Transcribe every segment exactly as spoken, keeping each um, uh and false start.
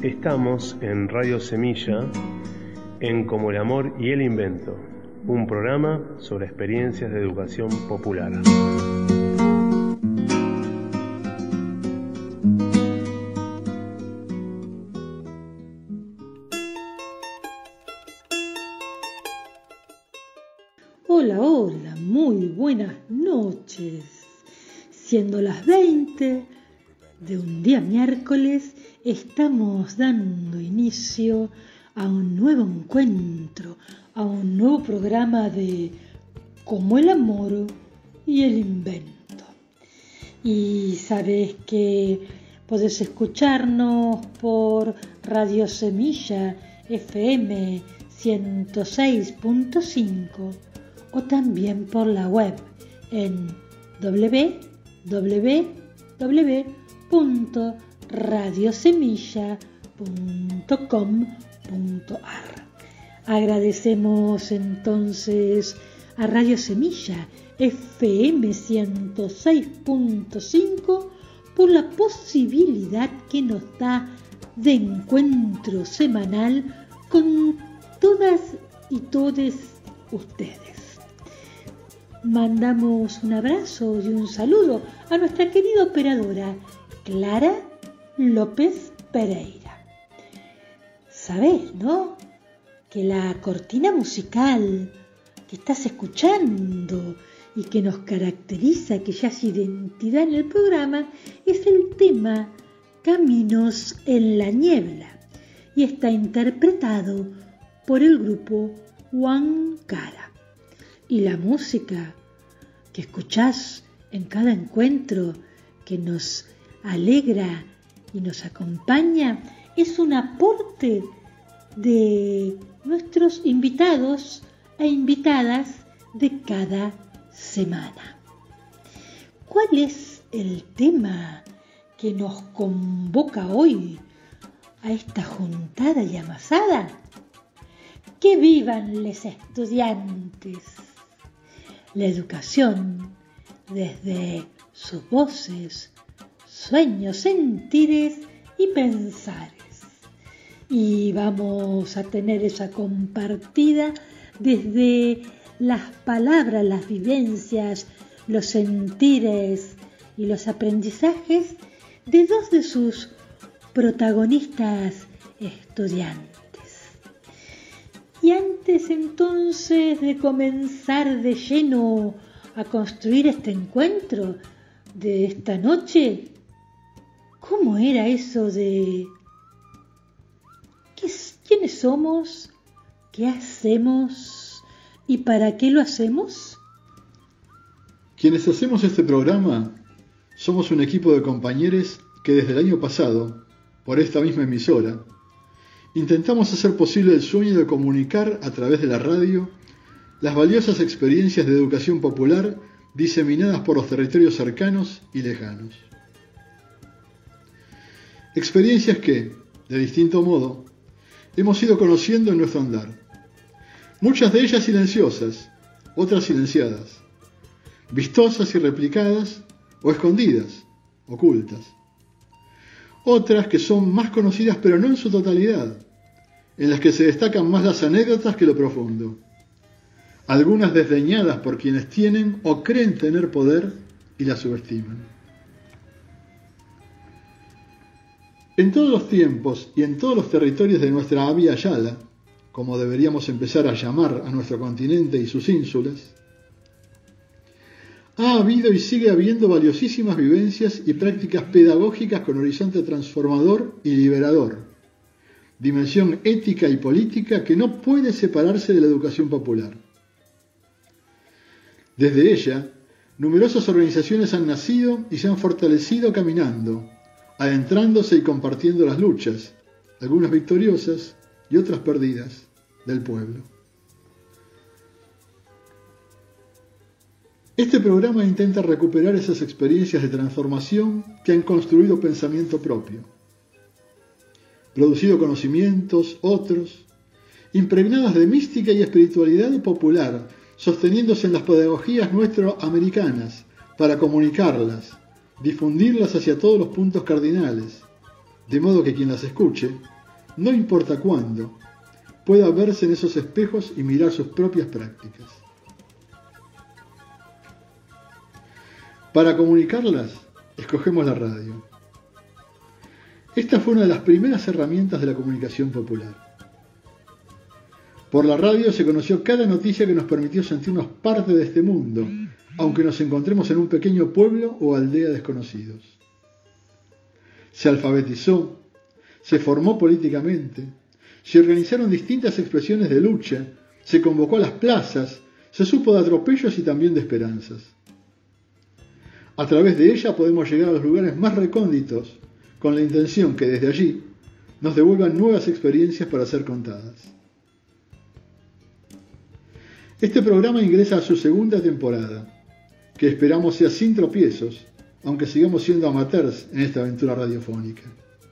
Estamos en Radio Semilla, en Como el Amor y el Invento, un programa sobre experiencias de educación popular. Hola, hola, muy buenas noches. Siendo las veinte de un día miércoles, estamos dando inicio a un nuevo encuentro, a un nuevo programa de Como el Amor y el Invento. Y sabes que podés escucharnos por Radio Semilla F M ciento seis punto cinco o también por la web en doble u doble u doble u punto radiosemilla punto com punto a r. Agradecemos entonces a Radio Semilla F M ciento seis punto cinco por la posibilidad que nos da de encuentro semanal con todas y todes ustedes. Mandamos un abrazo y un saludo a nuestra querida operadora Clara López Pereira. Sabés, ¿no?, que la cortina musical que estás escuchando y que nos caracteriza, que ya es identidad en el programa, es el tema Caminos en la Niebla y está interpretado por el grupo Huancara. Y la música que escuchás en cada encuentro que nos alegra y nos acompaña es un aporte de nuestros invitados e invitadas de cada semana. ¿Cuál es el tema que nos convoca hoy a esta juntada y amasada? ¡Que vivan los estudiantes! La educación desde sus voces, sueños, sentires y pensares. Y vamos a tener esa compartida desde las palabras, las vivencias, los sentires y los aprendizajes de dos de sus protagonistas estudiantes. Y antes entonces de comenzar de lleno a construir este encuentro de esta noche, ¿cómo era eso de qué, quiénes somos, qué hacemos y para qué lo hacemos? Quienes hacemos este programa somos un equipo de compañeros que desde el año pasado, por esta misma emisora, intentamos hacer posible el sueño de comunicar a través de la radio las valiosas experiencias de educación popular diseminadas por los territorios cercanos y lejanos. Experiencias que, de distinto modo, hemos ido conociendo en nuestro andar. Muchas de ellas silenciosas, otras silenciadas, vistosas y replicadas o escondidas, ocultas. Otras que son más conocidas pero no en su totalidad, en las que se destacan más las anécdotas que lo profundo. Algunas desdeñadas por quienes tienen o creen tener poder y las subestiman. En todos los tiempos y en todos los territorios de nuestra Avia Yala, como deberíamos empezar a llamar a nuestro continente y sus ínsulas, ha habido y sigue habiendo valiosísimas vivencias y prácticas pedagógicas con horizonte transformador y liberador, dimensión ética y política que no puede separarse de la educación popular. Desde ella, numerosas organizaciones han nacido y se han fortalecido caminando, adentrándose y compartiendo las luchas, algunas victoriosas y otras perdidas, del pueblo. Este programa intenta recuperar esas experiencias de transformación que han construido pensamiento propio, producido conocimientos, otros, impregnadas de mística y espiritualidad popular, sosteniéndose en las pedagogías nuestroamericanas para comunicarlas, difundirlas hacia todos los puntos cardinales, de modo que quien las escuche, no importa cuándo, pueda verse en esos espejos y mirar sus propias prácticas. Para comunicarlas, escogemos la radio. Esta fue una de las primeras herramientas de la comunicación popular. Por la radio se conoció cada noticia que nos permitió sentirnos parte de este mundo, aunque nos encontremos en un pequeño pueblo o aldea desconocidos. Se alfabetizó, se formó políticamente, se organizaron distintas expresiones de lucha, se convocó a las plazas, se supo de atropellos y también de esperanzas. A través de ella podemos llegar a los lugares más recónditos, con la intención que desde allí nos devuelvan nuevas experiencias para ser contadas. Este programa ingresa a su segunda temporada, que esperamos sea sin tropiezos, aunque sigamos siendo amateurs en esta aventura radiofónica.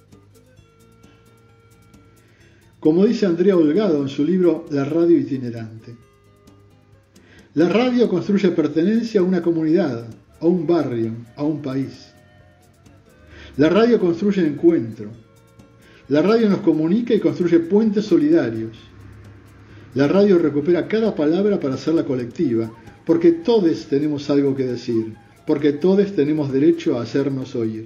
Como dice Andrea Holgado en su libro La radio itinerante, la radio construye pertenencia a una comunidad, a un barrio, a un país. La radio construye encuentro. La radio nos comunica y construye puentes solidarios. La radio recupera cada palabra para hacerla colectiva, porque todos tenemos algo que decir, porque todos tenemos derecho a hacernos oír.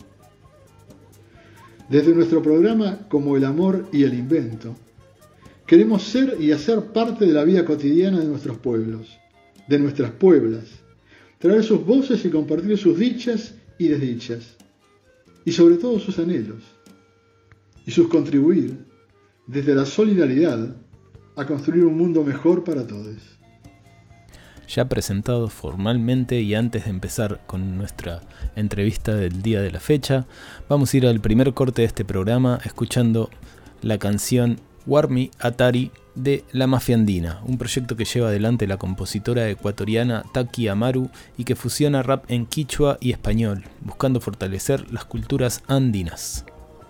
Desde nuestro programa Como el amor y el invento, queremos ser y hacer parte de la vida cotidiana de nuestros pueblos, de nuestras pueblas, traer sus voces y compartir sus dichas y desdichas, y sobre todo sus anhelos, y sus contribuir desde la solidaridad a construir un mundo mejor para todos. Ya presentados formalmente y antes de empezar con nuestra entrevista del día de la fecha, vamos a ir al primer corte de este programa escuchando la canción Warmi Atari de La Mafia Andina, un proyecto que lleva adelante la compositora ecuatoriana Taki Amaru y que fusiona rap en quichua y español, buscando fortalecer las culturas andinas.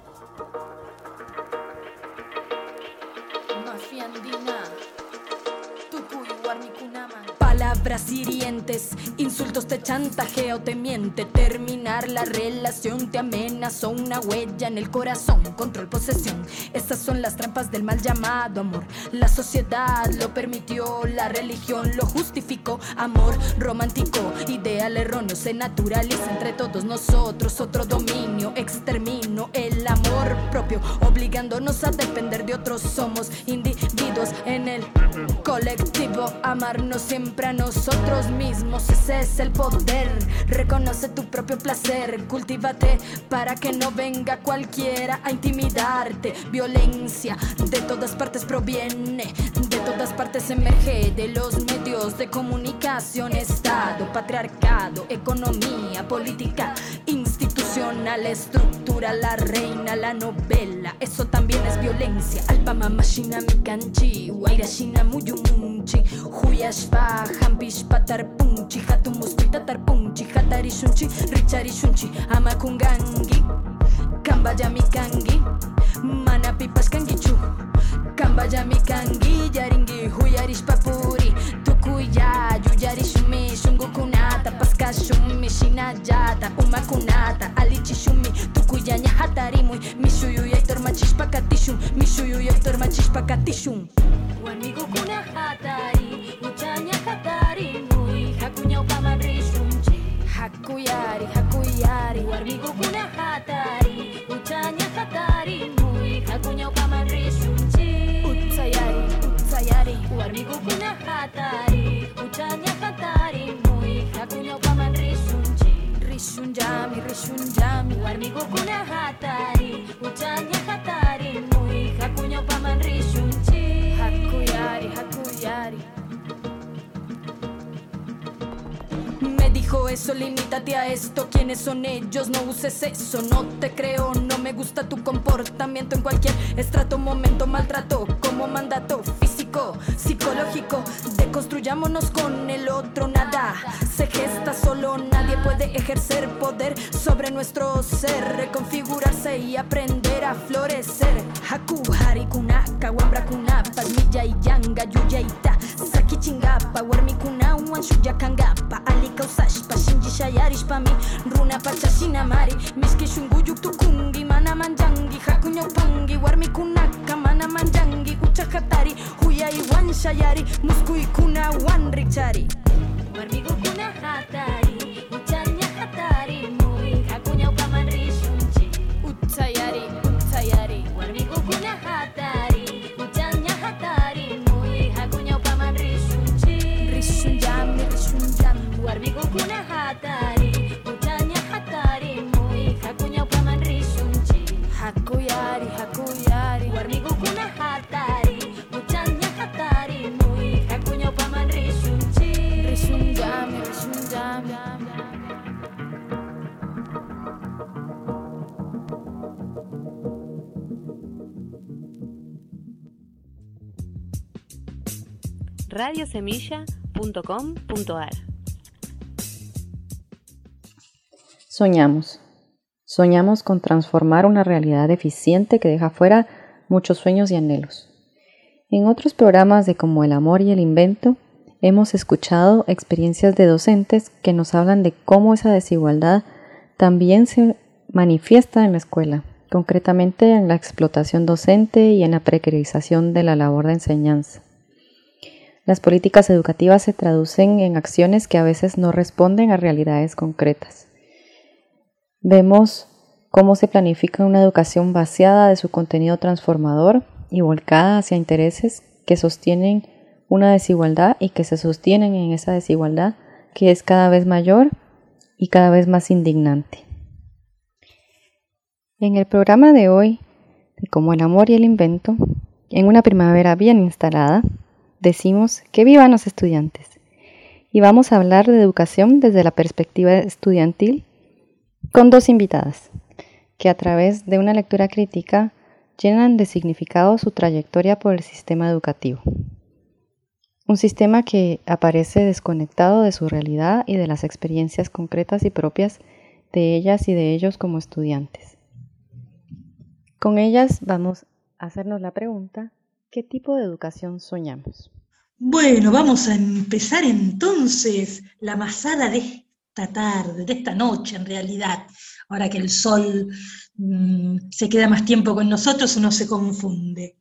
Palabras hirientes, insultos te chantajeo, te miente. Terminar la relación te amenazó, una huella en el corazón, control, posesión. Estas son las trampas del mal llamado amor. La sociedad lo permitió, la religión lo justificó. Amor romántico, ideal erróneo, se naturaliza entre todos nosotros. Otro dominio, extermino el amor propio, obligándonos a depender de otros. Somos individuos en el colectivo, amarnos siempre a nosotros mismos, ese es el poder. Reconoce tu propio placer, cultívate para que no venga cualquiera a intimidarte. Violencia de todas partes proviene, de todas partes emerge, de los medios de comunicación, Estado, patriarcado, economía, política, institucional, estructura, la reina, la novela, eso también es violencia. Alpama mashina mikanchi, wairashina muyumunchi, huyashpa, hampish patar punchi, hatumuspita tar punchi, hatari shunchi, richari shunchi, amakungangi, kambaya mikangi, manapipas kangichu, kambaya mikangi, yaringi, huyarish papuri, tukuya, yuyari shumi, shungukunata, paskashumi, shinayata, umakunata, alichishumi, tukuya nyahatarimui, mishuyu yaitor machishpakatishum, mishuyu yaitor machishpakatishum. Wanigo kuna hatari, uchanya hatari mui, hakunya upaman rishunchi, hakuyari, hakuyari. Wanigo kuna hatari, uchanya hatari mui, hakunya upaman rishunchi, utsayari, utsayari. Wanigo kuna hatari, uchanya hatari mui, hakunya upaman rishunchi, rishunjami, rishunjami. Wanigo kuna hatari, uchanya hatari mui, hakunya upaman rishunchi, hakuyari, hakuyari. Me dijo eso, limítate a esto. ¿Quiénes son ellos? No uses eso, no te creo. No me gusta tu comportamiento en cualquier estrato, momento, maltrato como mandato físico, psicológico. Deconstruyámonos con el otro, nada se gesta solo, nadie puede ejercer poder sobre nuestro ser, reconfigurarse y aprender a florecer. Haku, hari, kunaka, wambra, kunapa, milla y yanga, yuyaita, saki chingapa, warmi kuna, wanshuya kangapa, alika usashpa, shinji shayarish pa mi, runa pachashina mari, miski shunguyuk tukungi, mana manja shayari muskui kuna wan richari warmigo kuna hatari uchanya hatari muy hakunya upaman rishunchi utayari utayari warmigo kuna hatari uchanya hatari muy hakunya upaman rishunchi rishunjami rishunjami warmigo kuna hatari uchanya hatari muy hakunya upaman rishunchi hakuyari hakuyari warmigo kuna hatari uchanya hatari muy hakunya upaman rishunchi rishunjami rishunjami radio semilla punto com punto a r. Soñamos. Soñamos con transformar una realidad eficiente que deja fuera muchos sueños y anhelos. En otros programas de Como el amor y el invento, hemos escuchado experiencias de docentes que nos hablan de cómo esa desigualdad también se manifiesta en la escuela, concretamente en la explotación docente y en la precarización de la labor de enseñanza. Las políticas educativas se traducen en acciones que a veces no responden a realidades concretas. Vemos cómo se planifica una educación vaciada de su contenido transformador y volcada hacia intereses que sostienen una desigualdad y que se sostienen en esa desigualdad que es cada vez mayor y cada vez más indignante. En el programa de hoy, de Como el amor y el invento, en una primavera bien instalada, decimos que vivan los estudiantes y vamos a hablar de educación desde la perspectiva estudiantil con dos invitadas que a través de una lectura crítica llenan de significado su trayectoria por el sistema educativo. Un sistema que aparece desconectado de su realidad y de las experiencias concretas y propias de ellas y de ellos como estudiantes. Con ellas vamos a hacernos la pregunta: ¿qué tipo de educación soñamos? Bueno, vamos a empezar entonces la masada de esta tarde, de esta noche en realidad. Ahora que el sol mmm, se queda más tiempo con nosotros, uno se confunde.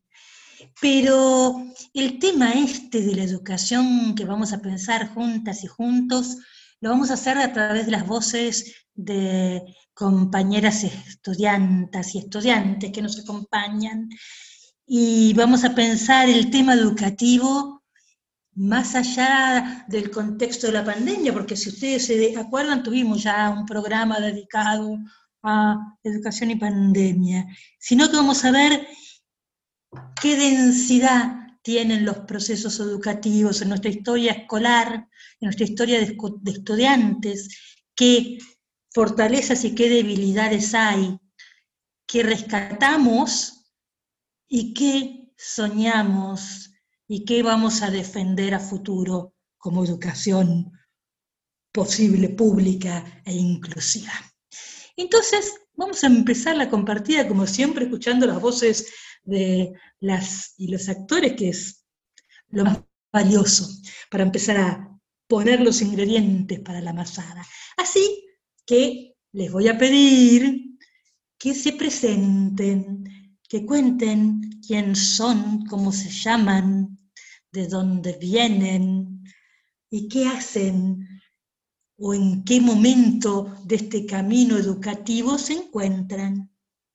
Pero el tema este de la educación que vamos a pensar juntas y juntos, lo vamos a hacer a través de las voces de compañeras estudiantas y estudiantes que nos acompañan. Y vamos a pensar el tema educativo más allá del contexto de la pandemia, porque si ustedes se acuerdan, tuvimos ya un programa dedicado a educación y pandemia, sino que vamos a ver qué densidad tienen los procesos educativos en nuestra historia escolar, en nuestra historia de, de estudiantes, qué fortalezas y qué debilidades hay, qué rescatamos y qué soñamos y qué vamos a defender a futuro como educación posible, pública e inclusiva. Entonces, vamos a empezar la compartida, como siempre, escuchando las voces de las y los actores, que es lo más valioso para empezar a poner los ingredientes para la masada. Así que les voy a pedir que se presenten, que cuenten quién son, cómo se llaman, de dónde vienen y qué hacen o en qué momento de este camino educativo se encuentran.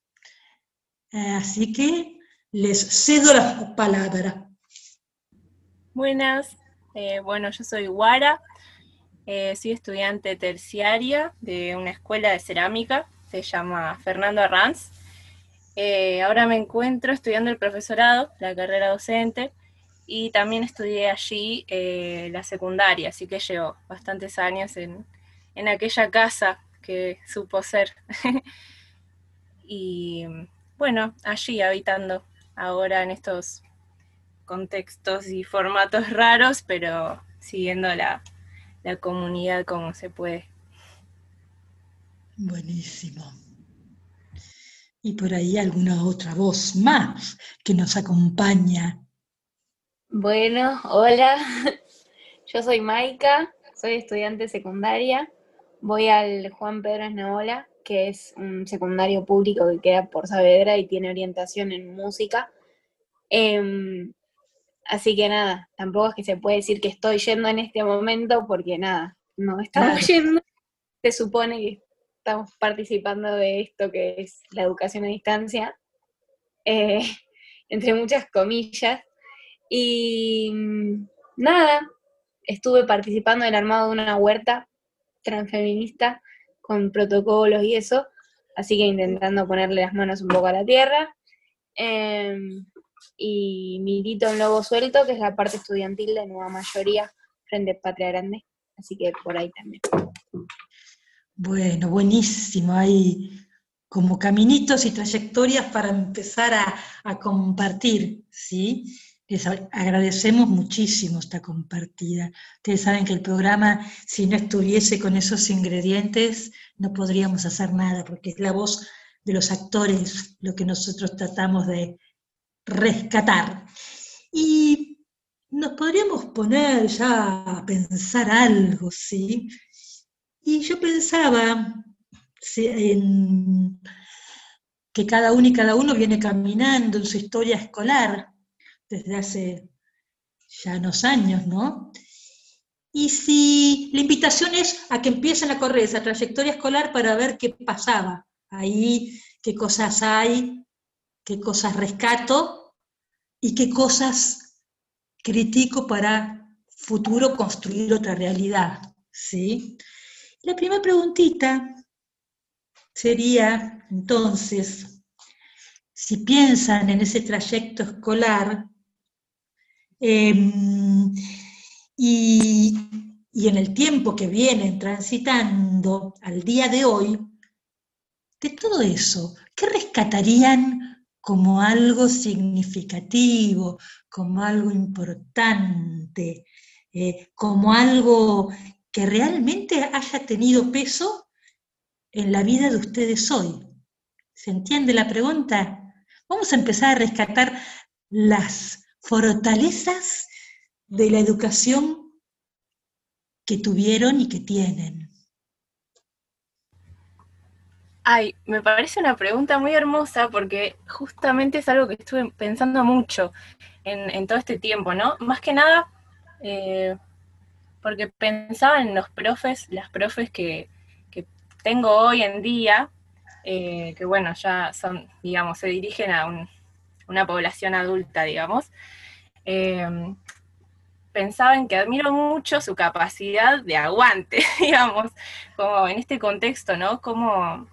Así que les cedo la palabra. Buenas, eh, bueno, yo soy Guara, eh, soy estudiante terciaria de una escuela de cerámica, se llama Fernando Arranz. Eh, ahora me encuentro estudiando el profesorado, la carrera docente, y también estudié allí eh, la secundaria, así que llevo bastantes años en, en aquella casa que supo ser. Y bueno, allí habitando ahora en estos contextos y formatos raros, pero siguiendo la, la comunidad como se puede. Buenísimo. Y por ahí alguna otra voz más que nos acompaña. Bueno, hola, yo soy Maika, soy estudiante secundaria, voy al Juan Pedro Esnaola, que es un secundario público que queda por Saavedra y tiene orientación en música. Eh, Así que nada, tampoco es que se puede decir que estoy yendo en este momento, porque nada, no estamos Claro. yendo. Se supone que estamos participando de esto que es la educación a distancia, eh, entre muchas comillas. Y mm, nada, estuve participando en el armado de una huerta transfeminista con protocolos y eso, así que intentando ponerle las manos un poco a la tierra. Eh, y milito en Lobo Suelto, que es la parte estudiantil de Nueva Mayoría frente a Patria Grande, así que por ahí también. Bueno, buenísimo. Hay como caminitos y trayectorias para empezar a, a compartir, ¿sí? Les a- agradecemos muchísimo esta compartida. Ustedes saben que el programa, si no estuviese con esos ingredientes, no podríamos hacer nada, porque es la voz de los actores lo que nosotros tratamos de rescatar. Y nos podríamos poner ya a pensar algo, ¿sí? Y yo pensaba sí, en que cada uno y cada uno viene caminando en su historia escolar desde hace ya unos años, ¿no? Y si la invitación es a que empiecen a correr esa trayectoria escolar para ver qué pasaba ahí, qué cosas hay, qué cosas rescato y qué cosas critico para futuro construir otra realidad, ¿sí? La primera preguntita sería, entonces, si piensan en ese trayecto escolar eh, y, y en el tiempo que vienen transitando al día de hoy, de todo eso, ¿qué rescatarían como algo significativo, como algo importante, eh, como algo que realmente haya tenido peso en la vida de ustedes hoy? ¿Se entiende la pregunta? Vamos a empezar a rescatar las fortalezas de la educación que tuvieron y que tienen. Ay, me parece una pregunta muy hermosa porque justamente es algo que estuve pensando mucho en, en todo este tiempo, ¿no? Más que nada eh, porque pensaba en los profes, las profes que, que tengo hoy en día, eh, que bueno, ya son, digamos, se dirigen a un, una población adulta, digamos. Eh, pensaba en que admiro mucho su capacidad de aguante, digamos, como en este contexto, ¿no? Como...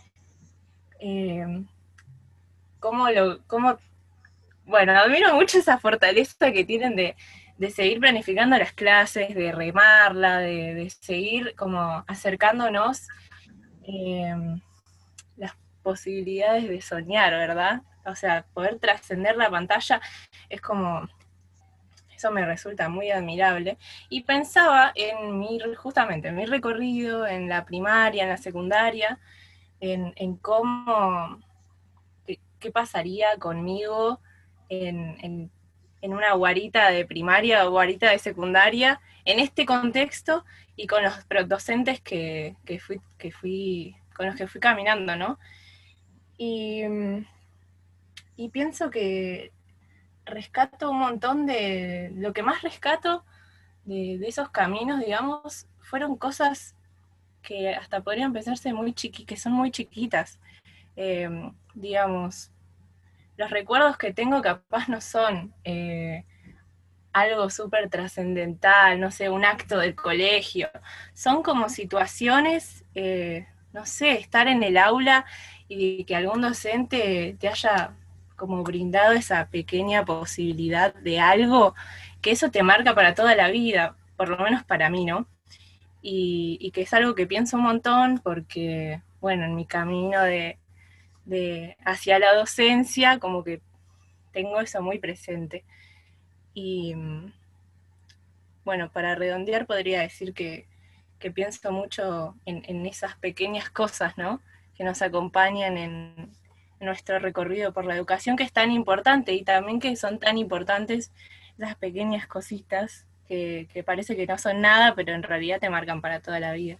Eh, cómo lo, cómo, bueno, admiro mucho esa fortaleza que tienen de, de seguir planificando las clases, de remarla, de, de seguir como acercándonos eh, las posibilidades de soñar, ¿verdad? O sea, poder trascender la pantalla es como, eso me resulta muy admirable. Y pensaba en mi, justamente, en mi recorrido, en la primaria, en la secundaria, en, en cómo... qué pasaría conmigo en, en, en una guarita de primaria o guarita de secundaria, en este contexto y con los docentes que, que, fui, que fui, con los que fui caminando, ¿no? Y, y pienso que rescato un montón de, lo que más rescato de, de esos caminos, digamos, fueron cosas que hasta podrían pensarse muy chiqui, que son muy chiquitas, eh, digamos. Los recuerdos que tengo capaz no son eh, algo súper trascendental, no sé, un acto del colegio. Son como situaciones, eh, no sé, estar en el aula y que algún docente te haya como brindado esa pequeña posibilidad de algo, que eso te marca para toda la vida, por lo menos para mí, ¿no? Y, y que es algo que pienso un montón porque, bueno, en mi camino de de hacia la docencia, como que tengo eso muy presente. Y bueno, para redondear podría decir que, que pienso mucho en, en esas pequeñas cosas, ¿no? Que nos acompañan en, en nuestro recorrido por la educación, que es tan importante, y también que son tan importantes las pequeñas cositas que, que parece que no son nada, pero en realidad te marcan para toda la vida.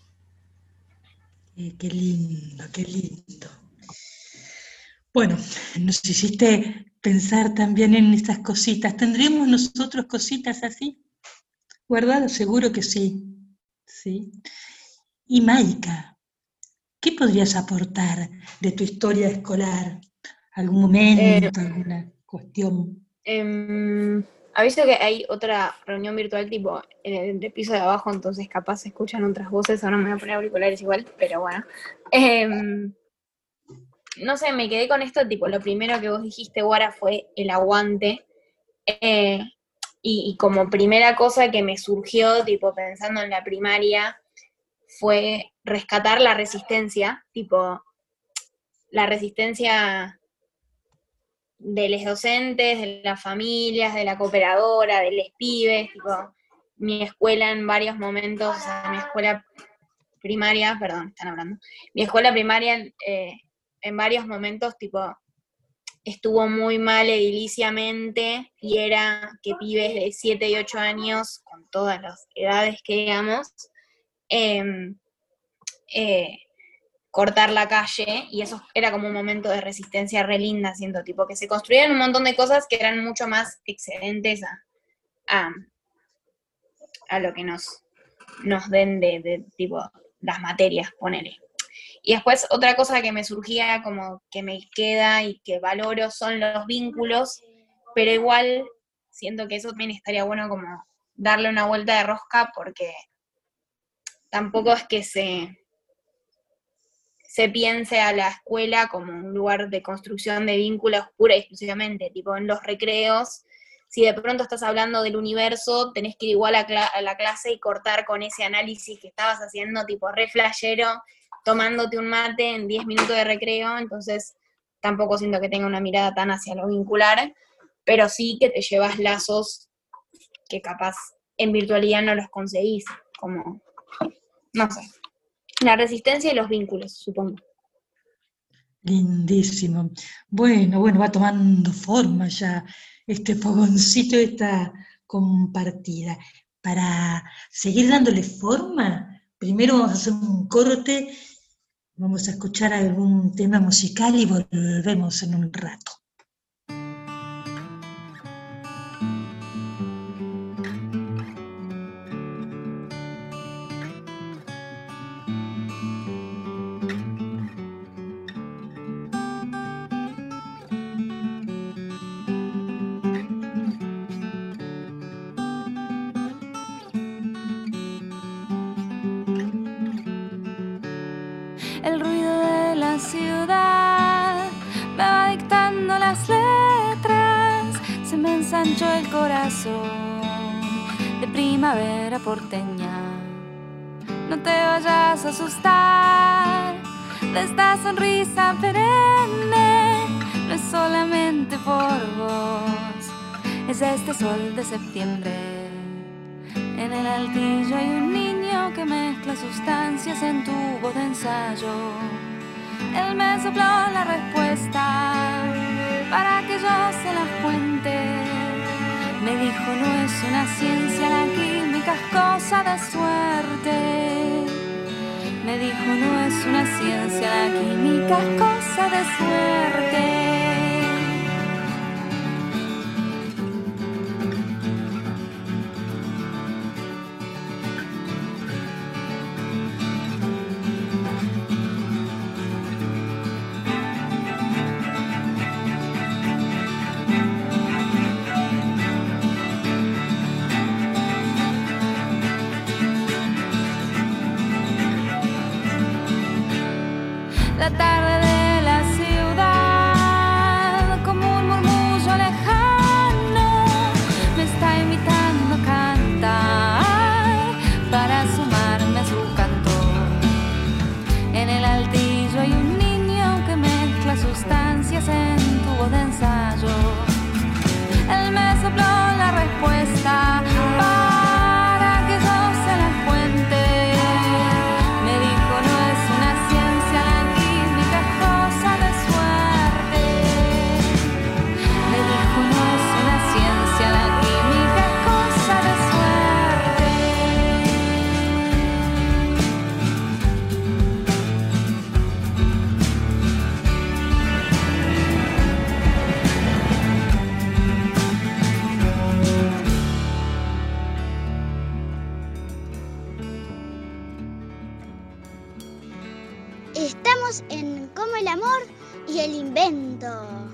Eh, qué lindo, qué lindo. Bueno, nos hiciste pensar también en estas cositas. ¿Tendremos nosotros cositas así? ¿Guardado? Seguro que sí. ¿Sí? Y Maika, ¿qué podrías aportar de tu historia escolar? ¿Algún momento, eh, alguna cuestión? Eh, aviso que hay otra reunión virtual tipo en el piso de abajo, entonces capaz se escuchan otras voces. Ahora me voy a poner auriculares igual, pero bueno. Eh, no sé, me quedé con esto, tipo, lo primero que vos dijiste, Guara, fue el aguante. Eh, y, y como primera cosa que me surgió, tipo, pensando en la primaria, fue rescatar la resistencia, tipo, la resistencia de los docentes, de las familias, de la cooperadora, de los pibes, tipo, mi escuela en varios momentos, o sea, mi escuela primaria, perdón, están hablando, mi escuela primaria eh, en varios momentos, tipo, estuvo muy mal ediliciamente, y era que pibes de siete y ocho años, con todas las edades que digamos, eh, eh, cortar la calle, y eso era como un momento de resistencia re linda, siento, tipo, que se construían un montón de cosas que eran mucho más excedentes a, a, a lo que nos, nos den de, de, tipo, las materias, ponele. Y después otra cosa que me surgía, como que me queda y que valoro, son los vínculos, pero igual siento que eso también estaría bueno como darle una vuelta de rosca, porque tampoco es que se... se piense a la escuela como un lugar de construcción de vínculos pura y exclusivamente, tipo en los recreos, si de pronto estás hablando del universo, tenés que ir igual a, cl- a la clase y cortar con ese análisis que estabas haciendo, tipo re flashero, tomándote un mate en diez minutos de recreo, entonces tampoco siento que tenga una mirada tan hacia lo vincular, pero sí que te llevas lazos que capaz en virtualidad no los conseguís, como, no sé. La resistencia y los vínculos, supongo. Lindísimo. Bueno, bueno, va tomando forma ya este fogoncito, esta compartida. Para seguir dándole forma, primero vamos a hacer un corte, vamos a escuchar algún tema musical y volvemos en un rato. El ruido de la ciudad me va dictando las letras, se me ensanchó el corazón de primavera porteña. No te vayas a asustar de esta sonrisa perenne, no es solamente por vos, es este sol de septiembre. En el altillo hay un niño que mezcla sustancias en tubos de ensayo. Él me sopló la respuesta para que yo se las cuente. Me dijo, no es una ciencia, la química es cosa de suerte. Me dijo, no es una ciencia, la química es cosa de suerte. La tarde de la ciudad, como un murmullo lejano, me está invitando a cantar para sumarme a su canto. En el altillo hay un niño que mezcla sustancias en tubos de ensayo. Él me sopló la respuesta para que yo se la cuente. Me dijo, no es una ciencia, la química es cosa en Como el amor y el invento.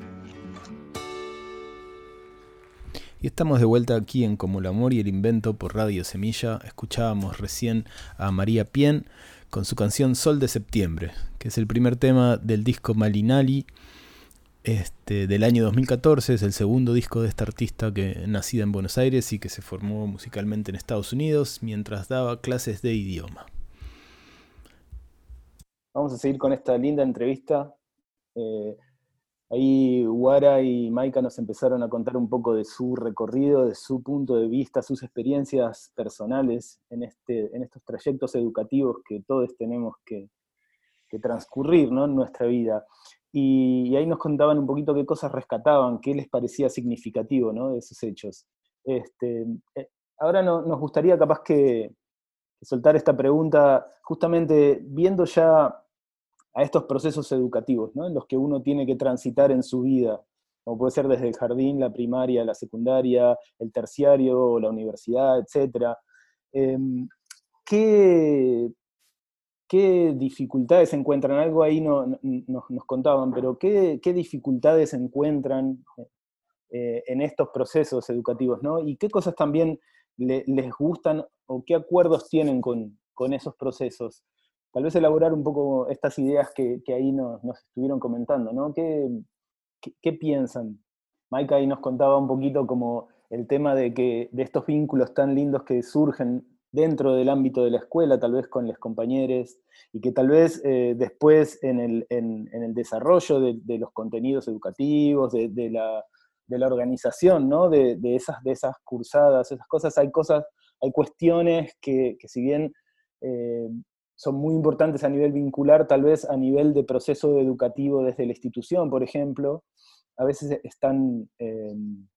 Y estamos de vuelta aquí en Como el amor y el invento por Radio Semilla. Escuchábamos recién a María Pien con su canción Sol de Septiembre, que es el primer tema del disco Malinali este, del año dos mil catorce. Es el segundo disco de esta artista que nacida en Buenos Aires y que se formó musicalmente en Estados Unidos mientras daba clases de idioma. Vamos a seguir con esta linda entrevista. Eh, Ahí Wara y Maika nos empezaron a contar un poco de su recorrido, de su punto de vista, sus experiencias personales en, este, en estos trayectos educativos que todos tenemos que, que transcurrir, ¿no?, en nuestra vida. Y, y ahí nos contaban un poquito qué cosas rescataban, qué les parecía significativo, ¿no?, de esos hechos. Este, eh, ahora no, nos gustaría capaz que, que soltar esta pregunta, justamente viendo ya a estos procesos educativos, ¿no?, en los que uno tiene que transitar en su vida, como puede ser desde el jardín, la primaria, la secundaria, el terciario, la universidad, etcétera. Eh, ¿qué, ¿Qué dificultades encuentran? Algo ahí no, no, nos, nos contaban, pero ¿qué, qué dificultades encuentran eh, en estos procesos educativos, ¿no? Y qué cosas también le, les gustan o qué acuerdos tienen con, con esos procesos? Tal vez elaborar un poco estas ideas que, que ahí nos, nos estuvieron comentando, ¿no? ¿Qué, qué, qué piensan? Maika ahí nos contaba un poquito como el tema de, que, de estos vínculos tan lindos que surgen dentro del ámbito de la escuela, tal vez con los compañeros, y que tal vez eh, después en el, en, en el desarrollo de, de los contenidos educativos, de, de, la, de la organización, ¿no?, de, de, esas, de esas cursadas, esas cosas, hay cosas, hay cuestiones que, que si bien eh, son muy importantes a nivel vincular, tal vez a nivel de proceso educativo desde la institución, por ejemplo, a veces están, eh,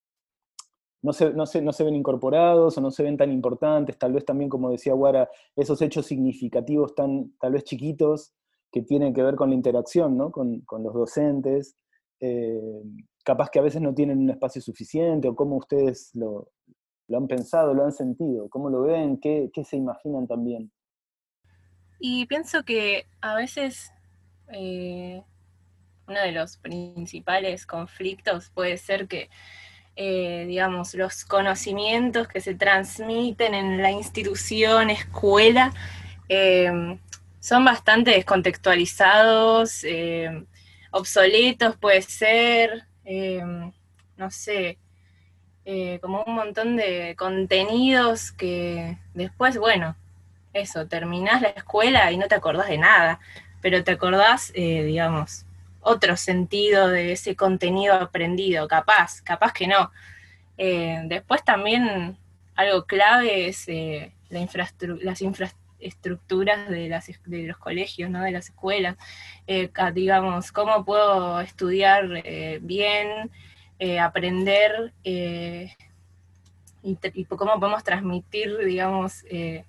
no, se, no, se, no se ven incorporados o no se ven tan importantes, tal vez también, como decía Wara, esos hechos significativos tan, tal vez chiquitos, que tienen que ver con la interacción, ¿no?, con, con los docentes, eh, capaz que a veces no tienen un espacio suficiente, o cómo ustedes lo, lo han pensado, lo han sentido, cómo lo ven, qué, qué se imaginan también. Y pienso que a veces eh, uno de los principales conflictos puede ser que, eh, digamos, los conocimientos que se transmiten en la institución, escuela, eh, son bastante descontextualizados, eh, obsoletos puede ser, eh, no sé, eh, como un montón de contenidos que después, bueno, eso, terminás la escuela y no te acordás de nada, pero te acordás, eh, digamos, otro sentido de ese contenido aprendido, capaz, capaz que no. Eh, después también algo clave es eh, la infrastru- las infraestructuras de, las, de los colegios, ¿no?, de las escuelas, eh, digamos, cómo puedo estudiar eh, bien, eh, aprender, eh, y, y cómo podemos transmitir, digamos, eh,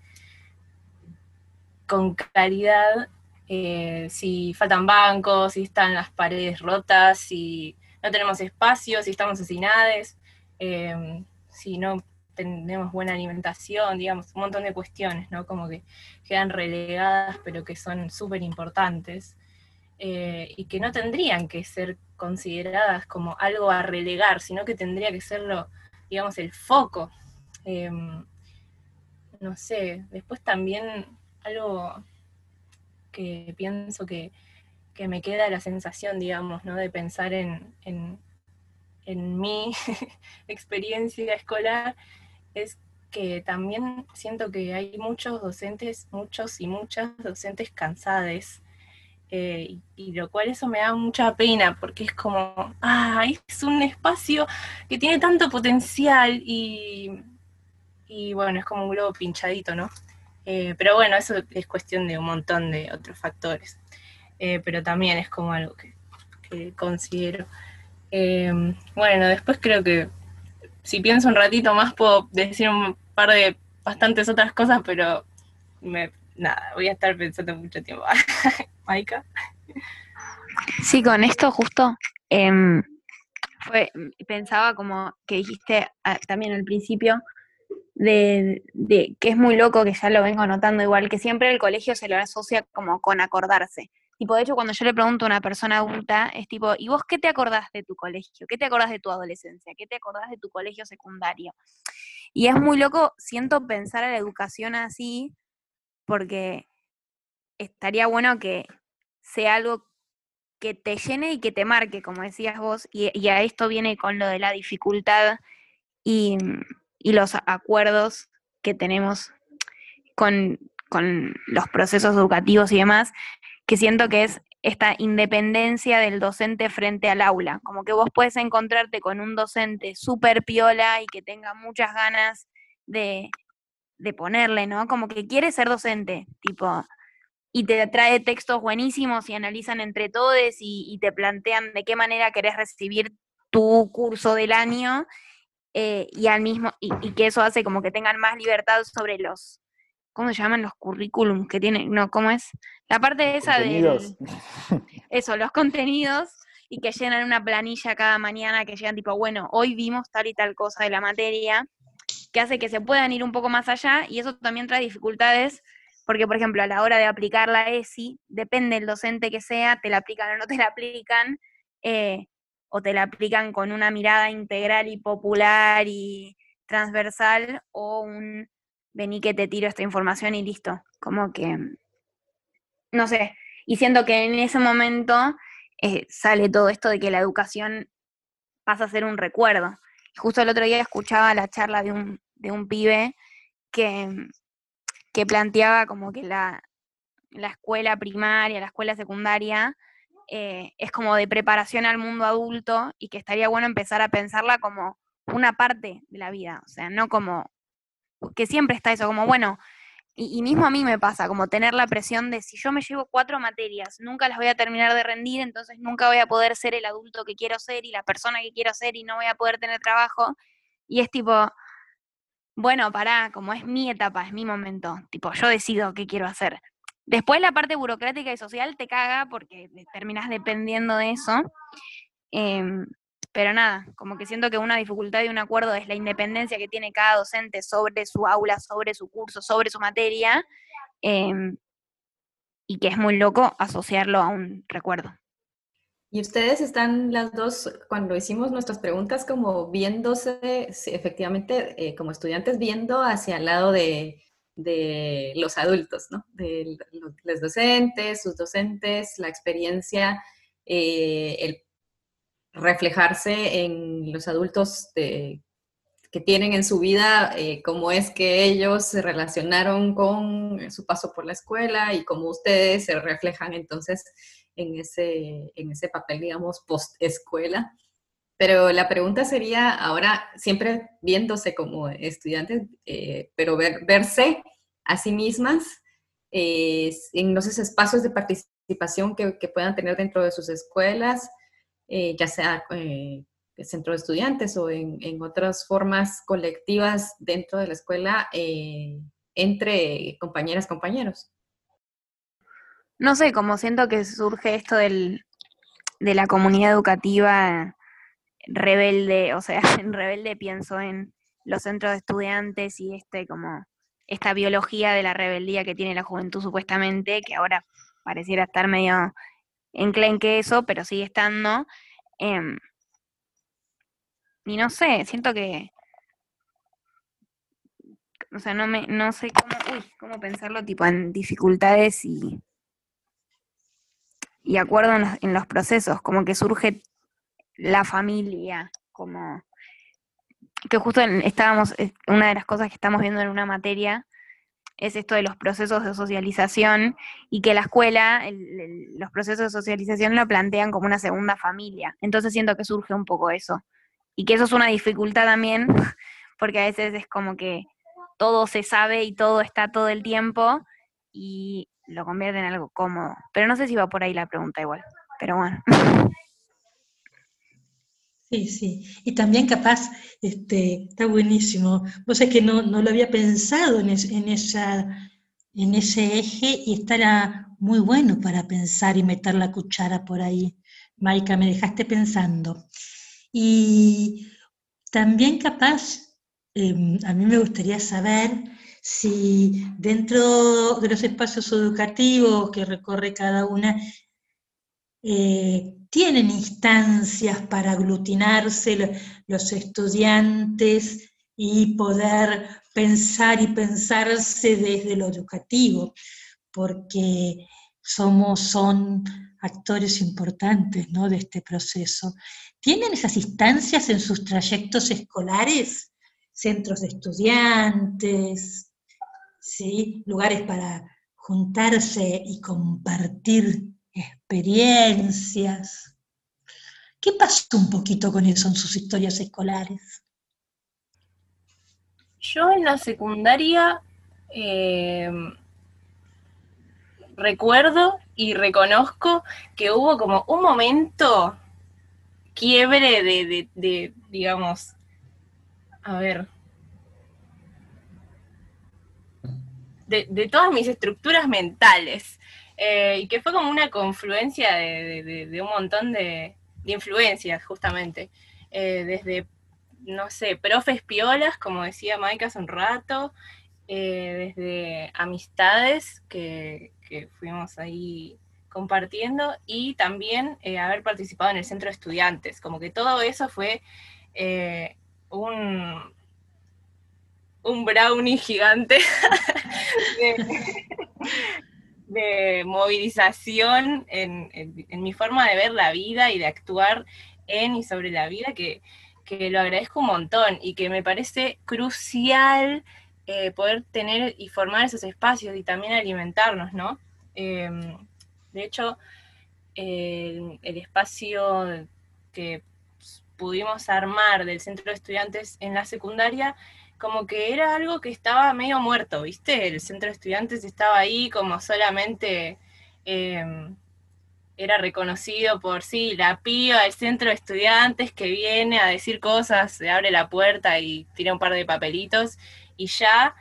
con claridad, eh, si faltan bancos, si están las paredes rotas, si no tenemos espacio, si estamos hacinados, eh, si no tenemos buena alimentación, digamos, un montón de cuestiones, ¿no?, como que quedan relegadas, pero que son súper importantes, eh, y que no tendrían que ser consideradas como algo a relegar, sino que tendría que serlo, digamos, el foco. Eh, no sé, después también algo que pienso que, que me queda la sensación, digamos, ¿no?, de pensar en, en, en mi experiencia escolar, es que también siento que hay muchos docentes, muchos y muchas docentes cansadas, eh, y, y lo cual eso me da mucha pena, porque es como, ah, es un espacio que tiene tanto potencial y, y bueno, es como un globo pinchadito, ¿no? Eh, pero bueno, eso es cuestión de un montón de otros factores. Eh, pero también es como algo que, que considero. Eh, bueno, después creo que si pienso un ratito más puedo decir un par de bastantes otras cosas, pero me, nada, voy a estar pensando mucho tiempo. Maika. Sí, con esto justo eh, fue, pensaba como que dijiste ah, también al principio, De, de que es muy loco, que ya lo vengo notando igual, que siempre el colegio se lo asocia como con acordarse, Tipo, de hecho, cuando yo le pregunto a una persona adulta, es tipo, ¿y vos qué te acordás de tu colegio? ¿Qué te acordás de tu adolescencia? ¿Qué te acordás de tu colegio secundario? Y es muy loco, siento, pensar a la educación así, porque estaría bueno que sea algo que te llene y que te marque, como decías vos, y, y a esto viene con lo de la dificultad y, y los acuerdos que tenemos con, con los procesos educativos y demás, que siento que es esta independencia del docente frente al aula, como que vos puedes encontrarte con un docente súper piola y que tenga muchas ganas de, de ponerle, ¿no? Como que quiere ser docente, tipo, y te trae textos buenísimos y analizan entre todos y, y te plantean de qué manera querés recibir tu curso del año, eh, y al mismo, y, y que eso hace como que tengan más libertad sobre los, ¿cómo se llaman los currículums que tienen? No, ¿cómo es? La parte esa Contenidos. del... Eso, los contenidos, y que llenan una planilla cada mañana, que llegan tipo, bueno, hoy vimos tal y tal cosa de la materia, que hace que se puedan ir un poco más allá, y eso también trae dificultades, porque, por ejemplo, a la hora de aplicar la ESI, depende del docente que sea, te la aplican o no te la aplican, eh, o te la aplican con una mirada integral y popular y transversal, o un vení que te tiro esta información y listo. Como que, no sé, y siento que en ese momento eh, sale todo esto de que la educación pasa a ser un recuerdo. Y justo el otro día escuchaba la charla de un, de un pibe que, que planteaba como que la, la escuela primaria, la escuela secundaria, eh, es como de preparación al mundo adulto, y que estaría bueno empezar a pensarla como una parte de la vida, o sea, no como, que siempre está eso, como bueno, y, y mismo a mí me pasa, como tener la presión de si yo me llevo cuatro materias, nunca las voy a terminar de rendir, entonces nunca voy a poder ser el adulto que quiero ser y la persona que quiero ser y no voy a poder tener trabajo, y es tipo, bueno, pará, como es mi etapa, es mi momento, tipo, yo decido qué quiero hacer. Después la parte burocrática y social te caga porque terminás dependiendo de eso, eh, pero nada, como que siento que una dificultad y un acuerdo es la independencia que tiene cada docente sobre su aula, sobre su curso, sobre su materia, eh, y que es muy loco asociarlo a un recuerdo. Y ustedes están las dos, cuando hicimos nuestras preguntas, como viéndose, sí, efectivamente, eh, como estudiantes, viendo hacia el lado de, de los adultos, ¿no? De los, los docentes, sus docentes, la experiencia, eh, el reflejarse en los adultos de, que tienen en su vida, eh, cómo es que ellos se relacionaron con su paso por la escuela y cómo ustedes se reflejan entonces en ese, en ese papel, digamos, post-escuela. Pero la pregunta sería, ahora, siempre viéndose como estudiantes, eh, pero ver, verse a sí mismas eh, en esos espacios de participación que, que puedan tener dentro de sus escuelas, eh, ya sea eh, centro de estudiantes o en, en otras formas colectivas dentro de la escuela, eh, entre compañeras, compañeros. No sé, como siento que surge esto del, de la comunidad educativa rebelde, o sea, en rebelde pienso en los centros de estudiantes y este como esta biología de la rebeldía que tiene la juventud supuestamente, que ahora pareciera estar medio enclenque eso, pero sigue estando. Eh, y no sé, siento que, o sea, no me, no sé cómo, uy, cómo pensarlo tipo en dificultades y y acuerdo en los, en los procesos, como que surge la familia, como que justo en, estábamos, una de las cosas que estamos viendo en una materia es esto de los procesos de socialización, y que la escuela, el, el, los procesos de socialización lo plantean como una segunda familia, entonces siento que surge un poco eso, y que eso es una dificultad también, porque a veces es como que todo se sabe y todo está todo el tiempo, y lo convierte en algo cómodo. Pero no sé si va por ahí la pregunta igual, pero bueno. Sí, sí. Y también capaz, este, está buenísimo. Vos sabés que no, no lo había pensado en, es, en, esa, en ese eje, y estará muy bueno para pensar y meter la cuchara por ahí. Maika, me dejaste pensando. Y también capaz, eh, a mí me gustaría saber si dentro de los espacios educativos que recorre cada una, eh, tienen instancias para aglutinarse lo- los estudiantes y poder pensar y pensarse desde lo educativo, porque somos, son actores importantes, ¿no?, de este proceso. ¿Tienen esas instancias en sus trayectos escolares? Centros de estudiantes, ¿sí?, lugares para juntarse y compartir experiencias. ¿Qué pasó un poquito con eso en sus historias escolares? Yo en la secundaria eh, recuerdo y reconozco que hubo como un momento quiebre de, de, de digamos, a ver, de, de todas mis estructuras mentales, eh, y que fue como una confluencia de, de, de un montón de, de influencias, justamente, eh, desde, no sé, profes piolas, como decía Maika hace un rato, eh, desde amistades que, que fuimos ahí compartiendo, y también eh, haber participado en el centro de estudiantes, como que todo eso fue eh, un, un brownie gigante de, de movilización en, en, en mi forma de ver la vida y de actuar en y sobre la vida, que, que lo agradezco un montón y que me parece crucial eh, poder tener y formar esos espacios y también alimentarnos, ¿no? Eh, de hecho, eh, el espacio que pudimos armar del centro de estudiantes en la secundaria, como que era algo que estaba medio muerto, ¿viste? El centro de estudiantes estaba ahí como solamente eh, era reconocido por, sí, la piba del centro de estudiantes que viene a decir cosas, se abre la puerta y tira un par de papelitos y ya.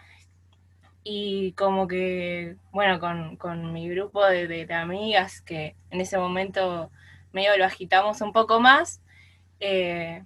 Y como que, bueno, con, con mi grupo de, de, de amigas que en ese momento medio lo agitamos un poco más, eh,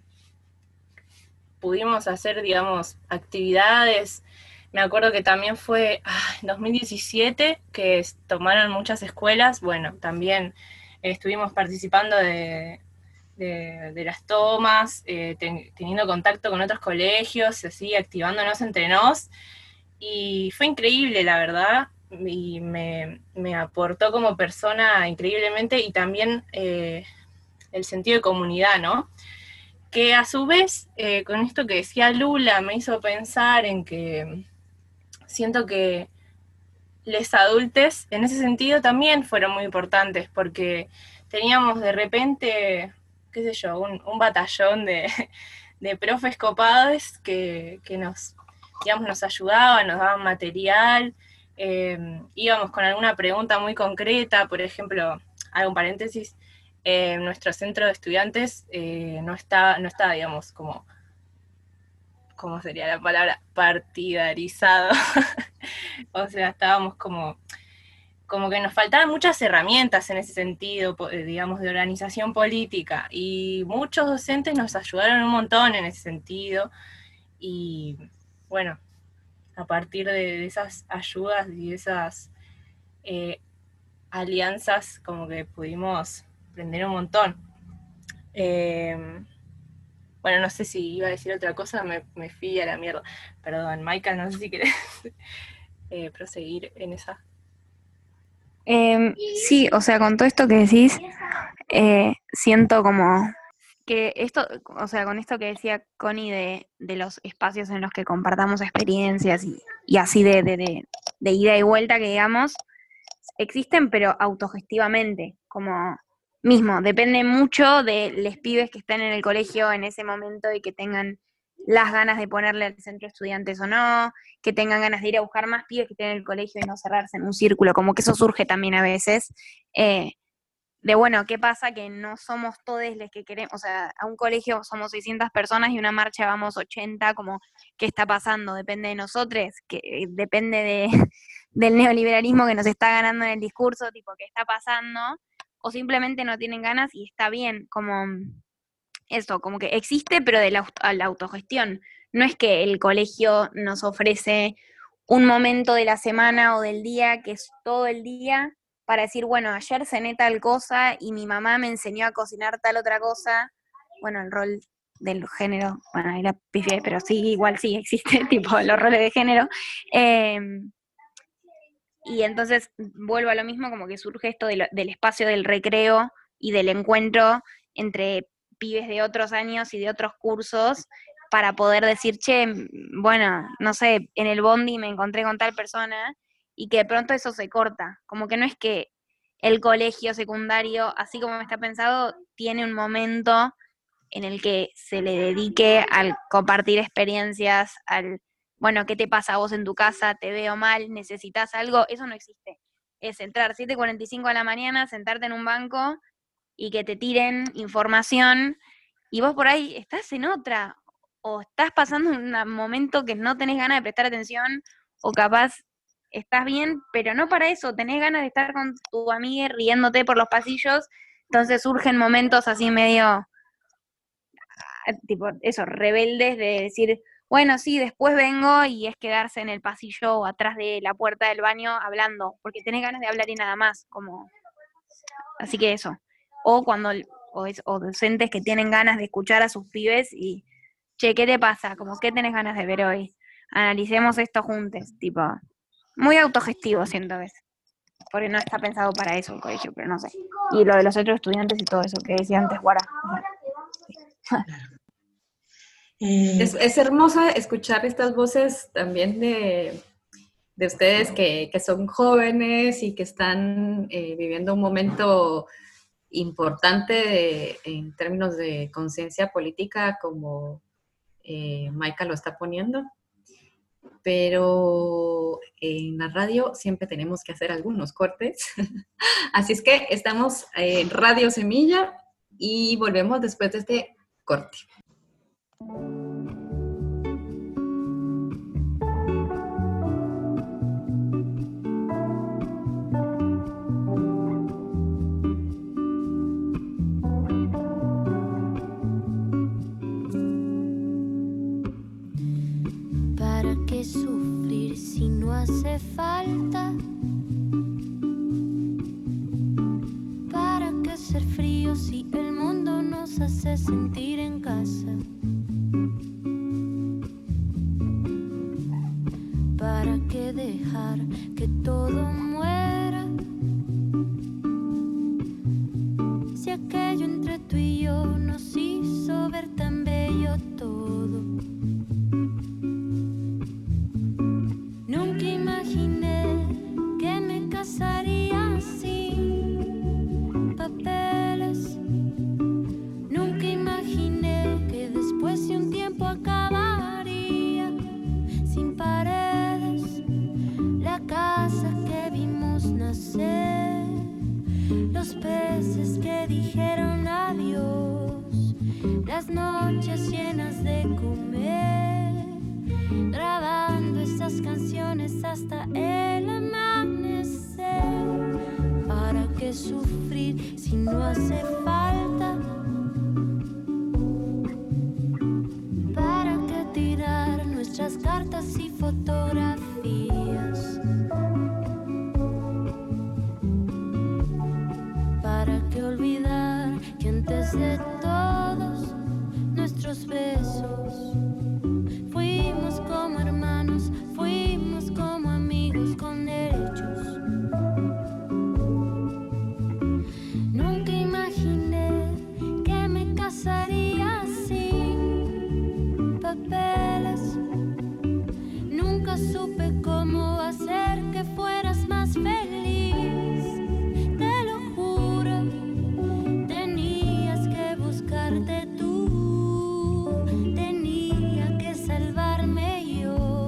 pudimos hacer, digamos, actividades. Me acuerdo que también fue ah, en dos mil diecisiete que tomaron muchas escuelas, bueno, también eh, estuvimos participando de, de, de las tomas, eh, ten, teniendo contacto con otros colegios, así, activándonos entre nos, y fue increíble, la verdad, y me, me aportó como persona increíblemente, y también eh, el sentido de comunidad, ¿no? Que a su vez, eh, con esto que decía Lula, me hizo pensar en que siento que los adultos en ese sentido también fueron muy importantes, porque teníamos de repente, qué sé yo, un, un batallón de, de profes copados que, que nos, digamos, nos ayudaban, nos daban material, eh, íbamos con alguna pregunta muy concreta, por ejemplo, hago un paréntesis, eh, nuestro centro de estudiantes eh, no está, no está, digamos, como, ¿cómo sería la palabra? Partidarizado. O sea, estábamos como, como que nos faltaban muchas herramientas en ese sentido, digamos, de organización política, y muchos docentes nos ayudaron un montón en ese sentido, y bueno, a partir de, de esas ayudas y de esas eh, alianzas, como que pudimos aprender un montón. Eh, bueno, no sé si iba a decir otra cosa, me, me fui a la mierda. Perdón, Maika, no sé si querés eh, proseguir en esa. Eh, sí, o sea, con todo esto que decís, eh, siento como que esto, o sea, con esto que decía Connie de, de los espacios en los que compartamos experiencias y, y así de, de, de, de ida y vuelta, que digamos, existen pero autogestivamente, como mismo, depende mucho de los pibes que estén en el colegio en ese momento y que tengan las ganas de ponerle al centro de estudiantes o no, que tengan ganas de ir a buscar más pibes que estén en el colegio y no cerrarse en un círculo, como que eso surge también a veces, eh, de bueno, ¿qué pasa? Que no somos todos los que queremos, o sea, a un colegio somos seiscientas personas y una marcha vamos ochenta, como, ¿qué está pasando? Depende de nosotros, que eh, depende de, del neoliberalismo que nos está ganando en el discurso, tipo, ¿qué está pasando? O simplemente no tienen ganas y está bien, como eso, como que existe, pero de la, la autogestión. No es que el colegio nos ofrece un momento de la semana o del día, que es todo el día, para decir, bueno, ayer cené tal cosa y mi mamá me enseñó a cocinar tal otra cosa. Bueno, el rol del género, bueno, ahí la pifié, pero sí, igual sí existe, tipo, los roles de género. Eh, y entonces vuelvo a lo mismo, como que surge esto de lo, del espacio del recreo y del encuentro entre pibes de otros años y de otros cursos, para poder decir, che, bueno, no sé, en el bondi me encontré con tal persona, y que de pronto eso se corta. Como que no es que el colegio secundario, así como está pensado, tiene un momento en el que se le dedique al compartir experiencias, al, bueno, ¿qué te pasa a vos en tu casa? ¿Te veo mal? ¿Necesitas algo? Eso no existe. Es entrar siete cuarenta y cinco de la mañana, sentarte en un banco y que te tiren información, y vos por ahí estás en otra, o estás pasando un momento que no tenés ganas de prestar atención, o capaz estás bien, pero no para eso, tenés ganas de estar con tu amiga riéndote por los pasillos, entonces surgen momentos así medio, tipo, eso, rebeldes, de decir, bueno, sí, después vengo, y es quedarse en el pasillo o atrás de la puerta del baño hablando, porque tenés ganas de hablar y nada más, como, así que eso. O cuando, o, es, o docentes que tienen ganas de escuchar a sus pibes y, che, ¿qué te pasa? Como, ¿qué tenés ganas de ver hoy? Analicemos esto juntos, tipo, muy autogestivo siento a veces, porque no está pensado para eso el colegio, pero no sé. Y lo de los otros estudiantes y todo eso que decía antes, Guara. Es, es hermoso escuchar estas voces también de, de ustedes que, que son jóvenes y que están eh, viviendo un momento importante de, en términos de conciencia política, como eh, Maika lo está poniendo. Pero en la radio siempre tenemos que hacer algunos cortes. Así es que estamos en Radio Semilla y volvemos después de este corte. ¿Para qué sufrir si no hace falta? ¿Para qué ser frío si el mundo nos hace sentir en casa? ¿Para qué dejar que todo muera? Si aquello entre tú y yo nos hizo ver tan bello todo. Nunca imaginé que me casaría sin papeles. Nunca imaginé que después de un tiempo acabaría sin paredes. La casa que vimos nacer, los peces que dijeron adiós, las noches llenas de comer, grabando esas canciones hasta el amanecer. ¿Para qué sufrir si no hace falta? ¿Para qué tirar nuestras cartas y fotografías? ¿Para qué olvidar que antes de todos nuestros besos fuimos como hermanos, fuimos como amigos con derechos? Nunca imaginé que me casaría sin papeles. Nunca supe cómo hacer que fueras más feliz. Te lo juro, tenías que buscarte tú, tenía que salvarme yo.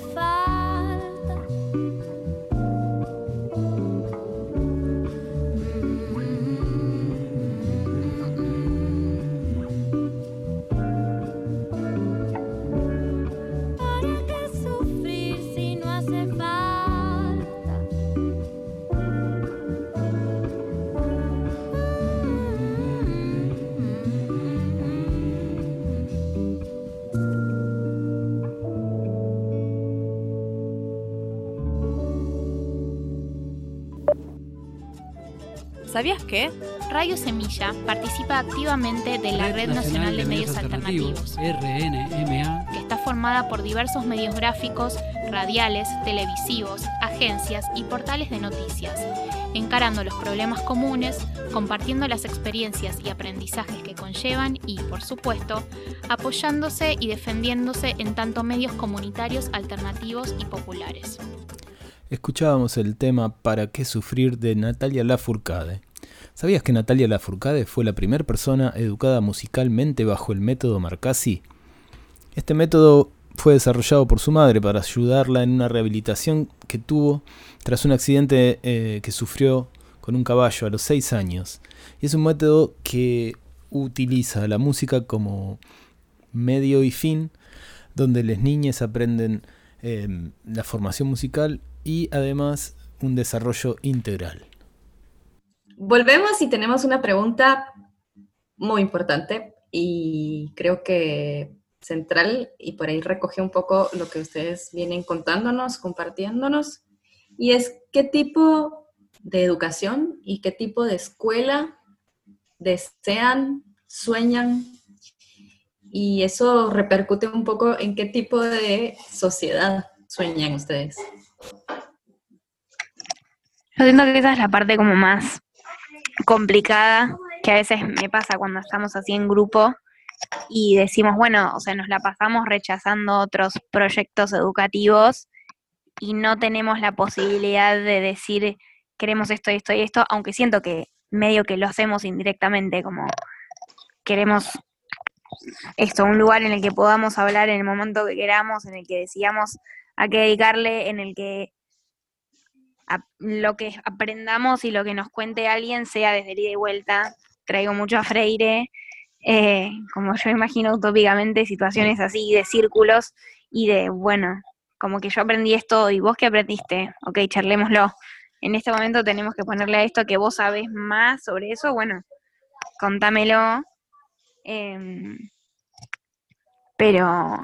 falta. ¿Para qué sufrir si no hace falta? ¿Sabías qué? Radio Semilla participa activamente de la Red Nacional de Medios Alternativos, R N M A, que está formada por diversos medios gráficos, radiales, televisivos, agencias y portales de noticias, encarando los problemas comunes, compartiendo las experiencias y aprendizajes que conllevan y, por supuesto, apoyándose y defendiéndose en tanto medios comunitarios alternativos y populares. Escuchábamos el tema ¿Para qué sufrir? De Natalia Lafourcade. ¿Sabías que Natalia Lafourcade fue la primera persona educada musicalmente bajo el método Marcasi? Este método fue desarrollado por su madre para ayudarla en una rehabilitación que tuvo tras un accidente eh, que sufrió con un caballo a los seis años. Y es un método que utiliza la música como medio y fin, donde las niñas aprenden eh, la formación musical y además un desarrollo integral. Volvemos y tenemos una pregunta muy importante y creo que central, y por ahí recoge un poco lo que ustedes vienen contándonos, compartiéndonos, y es qué tipo de educación y qué tipo de escuela desean, sueñan, y eso repercute un poco en qué tipo de sociedad sueñan ustedes. Yo siento que esa es la parte como más complicada, que a veces me pasa cuando estamos así en grupo y decimos, bueno, o sea, nos la pasamos rechazando otros proyectos educativos y no tenemos la posibilidad de decir queremos esto, esto y esto, aunque siento que medio que lo hacemos indirectamente, como queremos esto, un lugar en el que podamos hablar en el momento que queramos, en el que decidamos a qué dedicarle, en el que a, lo que aprendamos y lo que nos cuente alguien sea desde ida y vuelta. Traigo mucho a Freire, eh, como yo imagino utópicamente, situaciones así de círculos y de, bueno, como que yo aprendí esto y vos qué aprendiste, ok, charlémoslo. En este momento tenemos que ponerle a esto que vos sabés más sobre eso, bueno, contámelo. Eh, pero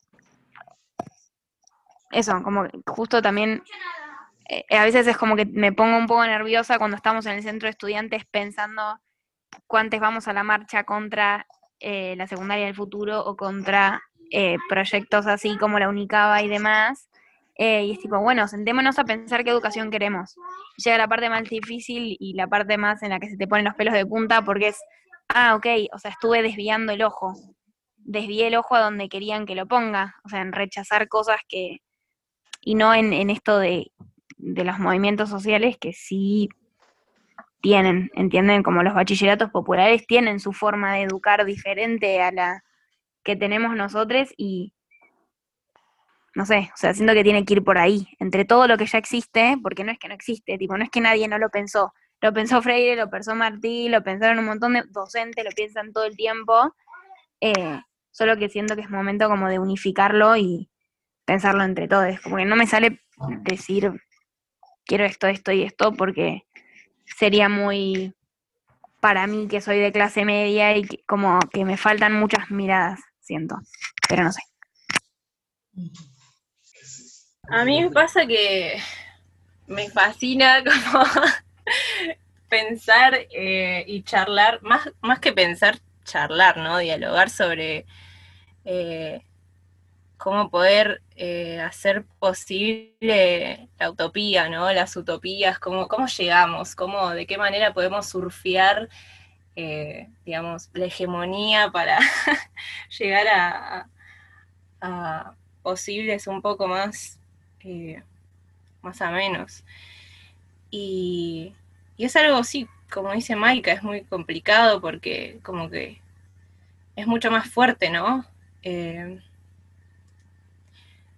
eso, como justo también eh, a veces es como que me pongo un poco nerviosa cuando estamos en el centro de estudiantes pensando cuántos vamos a la marcha contra eh, la secundaria del futuro o contra eh, proyectos así como la Unicaba y demás, eh, y es tipo, bueno, sentémonos a pensar qué educación queremos. Llega la parte más difícil y la parte más en la que se te ponen los pelos de punta porque es, ah, ok, o sea, estuve desviando el ojo, desvié el ojo a donde querían que lo ponga, o sea, en rechazar cosas que, y no en, en esto de, de los movimientos sociales que sí tienen, entienden, como los bachilleratos populares tienen su forma de educar diferente a la que tenemos nosotros y no sé, o sea, siento que tiene que ir por ahí, entre todo lo que ya existe, porque no es que no existe, tipo, no es que nadie no lo pensó, lo pensó Freire, lo pensó Martí, lo pensaron un montón de docentes, lo piensan todo el tiempo, eh, solo que siento que es momento como de unificarlo y pensarlo entre todos, como que no me sale decir quiero esto, esto y esto, porque sería muy, para mí que soy de clase media y que, como que me faltan muchas miradas, siento, pero no sé. A mí me pasa que me fascina como pensar eh, y charlar, más, más que pensar, charlar, ¿no? Dialogar sobre eh, cómo poder eh, hacer posible la utopía, ¿no? Las utopías, cómo, cómo llegamos, cómo, de qué manera podemos surfear, eh, digamos, la hegemonía para llegar a, a, a posibles un poco más, eh, más a menos. Y, y es algo, sí, como dice Maika, es muy complicado porque como que es mucho más fuerte, ¿no? Eh,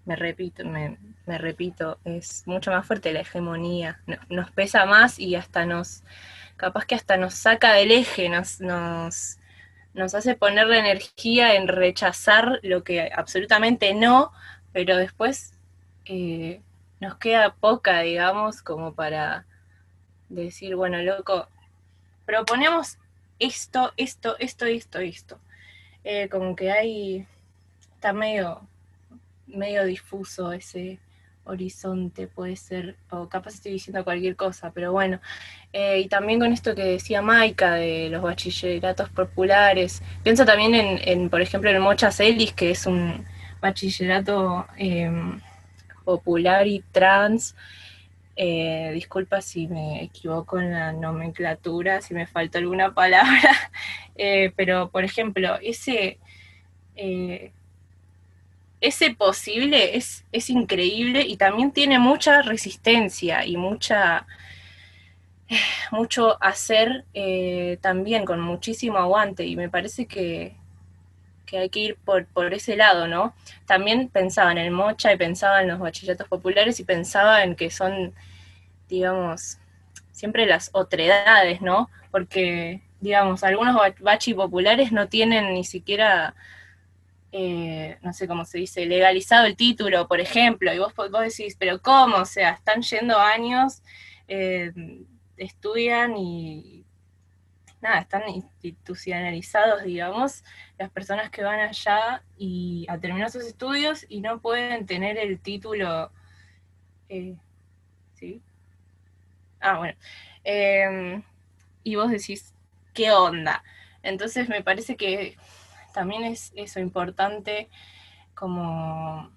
me repito, me, me repito, es mucho más fuerte la hegemonía, no, nos pesa más y hasta nos, capaz que hasta nos saca del eje, nos, nos, nos hace poner la energía en rechazar lo que absolutamente no, pero después eh, nos queda poca, digamos, como para decir, bueno, loco, proponemos esto, esto, esto, esto, esto. Eh, como que hay, está medio, medio difuso ese horizonte, puede ser, o capaz estoy diciendo cualquier cosa, pero bueno. Eh, y también con esto que decía Maika de los bachilleratos populares, pienso también en, en por ejemplo, el Mocha Celis, que es un bachillerato eh, popular y trans. Eh, disculpa si me equivoco en la nomenclatura, si me falta alguna palabra, eh, pero por ejemplo, ese, eh, ese posible es, es increíble y también tiene mucha resistencia y mucha, mucho hacer eh, también con muchísimo aguante, y me parece que, que hay que ir por, por ese lado, ¿no? También pensaba en el Mocha y pensaba en los bachilleratos populares y pensaba en que son, digamos, siempre las otredades, ¿no? Porque, digamos, algunos bachi populares no tienen ni siquiera, eh, no sé cómo se dice, legalizado el título, por ejemplo, y vos, vos decís, pero ¿cómo? O sea, están yendo años, eh, estudian y nada, están institucionalizados, digamos, las personas que van allá y a terminar sus estudios y no pueden tener el título, eh, ¿sí? Ah, bueno. Eh, y vos decís, ¿qué onda? Entonces me parece que también es eso importante, como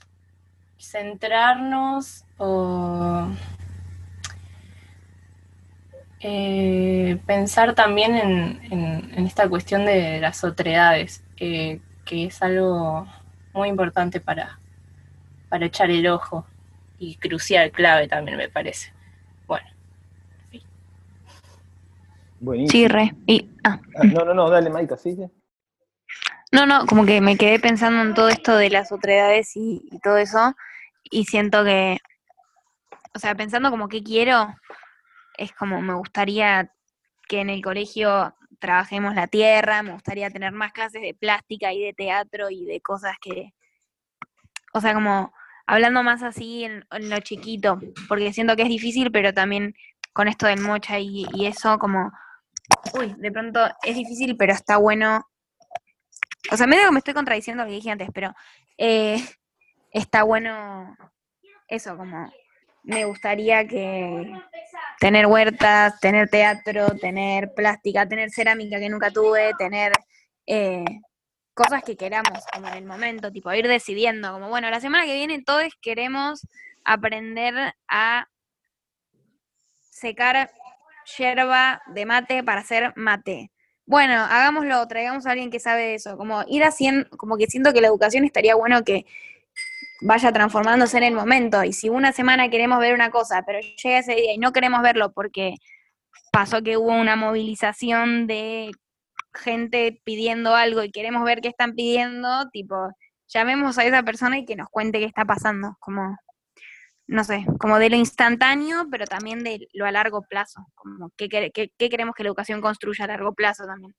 centrarnos o eh, pensar también en, en, en esta cuestión de las otredades, eh, que es algo muy importante para, para echar el ojo y crucial, clave también me parece. Bueno. Buenísimo. Sí, re. Y, ah. Ah, no, no, no, dale, Maika, ¿sí? No, no, como que me quedé pensando en todo esto de las otredades y, y todo eso, y siento que, o sea, pensando como qué quiero, es como me gustaría que en el colegio trabajemos la tierra, me gustaría tener más clases de plástica y de teatro y de cosas que, o sea, como hablando más así en, en lo chiquito, porque siento que es difícil, pero también con esto del Mocha y, y eso, como, uy, de pronto es difícil, pero está bueno. O sea, medio que me estoy contradiciendo lo que dije antes, pero eh, está bueno eso, como me gustaría que tener huertas, tener teatro, tener plástica, tener cerámica que nunca tuve, tener eh, cosas que queramos como en el momento, tipo ir decidiendo, como bueno, la semana que viene todos queremos aprender a secar yerba de mate para hacer mate. Bueno, hagámoslo, traigamos a alguien que sabe de eso, como ir haciendo, como que siento que la educación estaría bueno que vaya transformándose en el momento, y si una semana queremos ver una cosa, pero llega ese día y no queremos verlo porque pasó que hubo una movilización de gente pidiendo algo y queremos ver qué están pidiendo, tipo, llamemos a esa persona y que nos cuente qué está pasando, como, no sé, como de lo instantáneo, pero también de lo a largo plazo, como qué, qué, qué queremos que la educación construya a largo plazo también.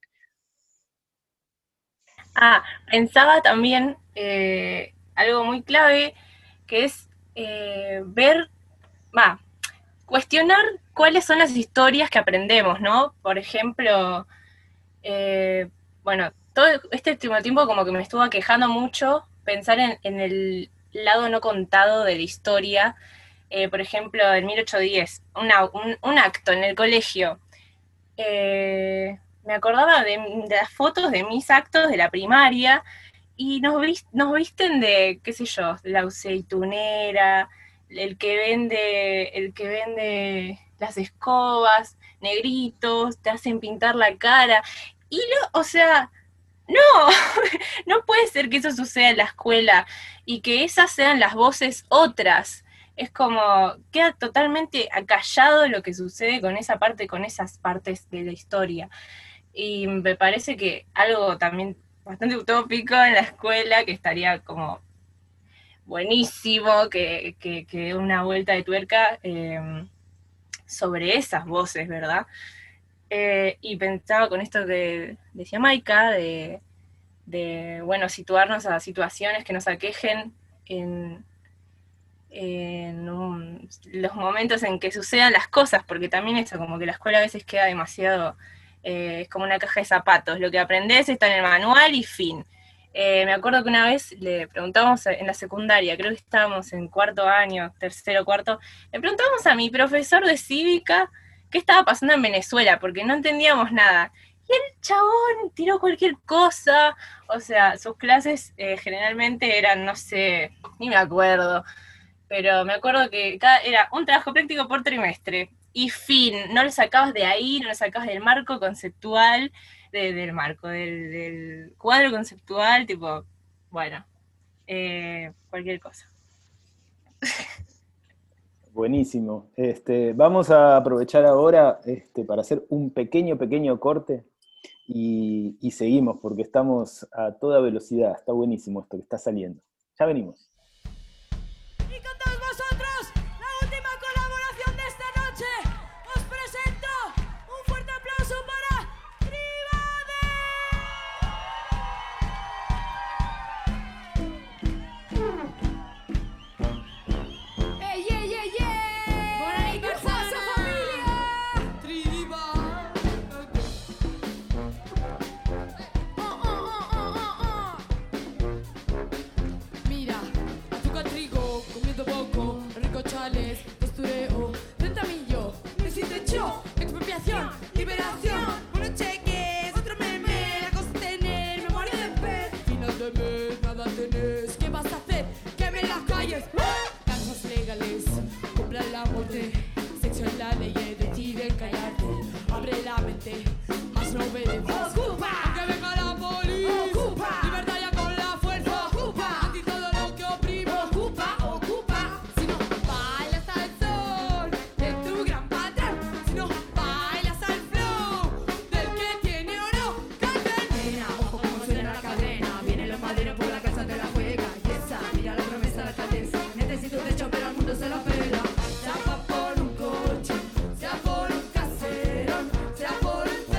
Ah, pensaba también eh, algo muy clave, que es eh, ver, va, cuestionar cuáles son las historias que aprendemos, ¿no? Por ejemplo, eh, bueno, todo este último tiempo como que me estuvo quejando mucho pensar en, en el lado no contado de la historia. Eh, por ejemplo, en mil ochocientos diez, una, un, un acto en el colegio. Eh, me acordaba de, de las fotos de mis actos de la primaria y nos, vis, nos visten de, qué sé yo, la aceitunera, el que vende, el que vende las escobas, negritos, te hacen pintar la cara. Y no, o sea, no, no puede ser que eso suceda en la escuela y que esas sean las voces otras. Es como, queda totalmente acallado lo que sucede con esa parte, con esas partes de la historia. Y me parece que algo también bastante utópico en la escuela, que estaría como buenísimo, que, que, que una vuelta de tuerca eh, sobre esas voces, ¿verdad? Eh, y pensaba con esto que decía Maika, de, de, bueno, situarnos a situaciones que nos aquejen en, en un, los momentos en que sucedan las cosas, porque también eso, como que la escuela a veces queda demasiado, eh, es como una caja de zapatos, lo que aprendés está en el manual y fin. Eh, me acuerdo que una vez le preguntamos en la secundaria, creo que estábamos en cuarto año, tercero, cuarto, le preguntamos a mi profesor de cívica qué estaba pasando en Venezuela, porque no entendíamos nada. Y el chabón tiró cualquier cosa, o sea, sus clases eh, generalmente eran, no sé, ni me acuerdo, pero me acuerdo que cada, era un trabajo práctico por trimestre, y fin, no lo sacabas de ahí, no lo sacabas del marco conceptual, de, del marco, del, del cuadro conceptual, tipo, bueno, eh, cualquier cosa. Buenísimo. Este, vamos a aprovechar ahora este, para hacer un pequeño, pequeño corte y, y seguimos, porque estamos a toda velocidad. Está buenísimo esto que está saliendo. Ya venimos. Y con todos vosotros, la última colaboración de esta noche. Os presento un fuerte aplauso para ¡Ey, ey, ey, ey! ¡Por ahí, ¿qué pasa, familia? ¡Triba! Oh, oh, oh, oh, oh, oh. Mira, azúcar, trigo, comiendo poco, rico chales, postureo, centamillo, desintecho, expropiación, liberación, unos cheques, otro meme, la cosa tener, memoria de pez. Final de mes, nada tenés, ¿qué vas a hacer? ¡Queme en las calles! Casas legales, compran la muerte, sexo en la ley, deciden callarte, abre la mente, más no obedeces. ¡Ocupa! ¡Que venga la policía! ¡Ocupa! ¡Libertad ya con la fuerza! ¡Ocupa! ¡A ti todo lo que oprime! ¡Ocupa! ¡Ocupa! Si no bailas al sol de tu gran patrón, si no bailas al flow del que tiene oro, cadena. Ojo como suena la cadena, vienen los maderos por la casa de la juega. Y esa, mira la promesa, la cadena. Necesito un techo pero al mundo se lo pela. Sea por un coche, sea por un caserón, sea por un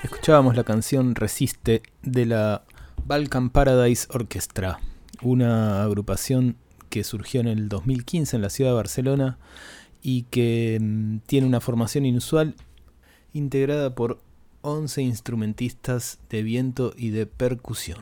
Escuchábamos la canción Resiste de la Balkan Paradise Orchestra, una agrupación que surgió en el dos mil quince en la ciudad de Barcelona y que mm, tiene una formación inusual integrada por once instrumentistas de viento y de percusión.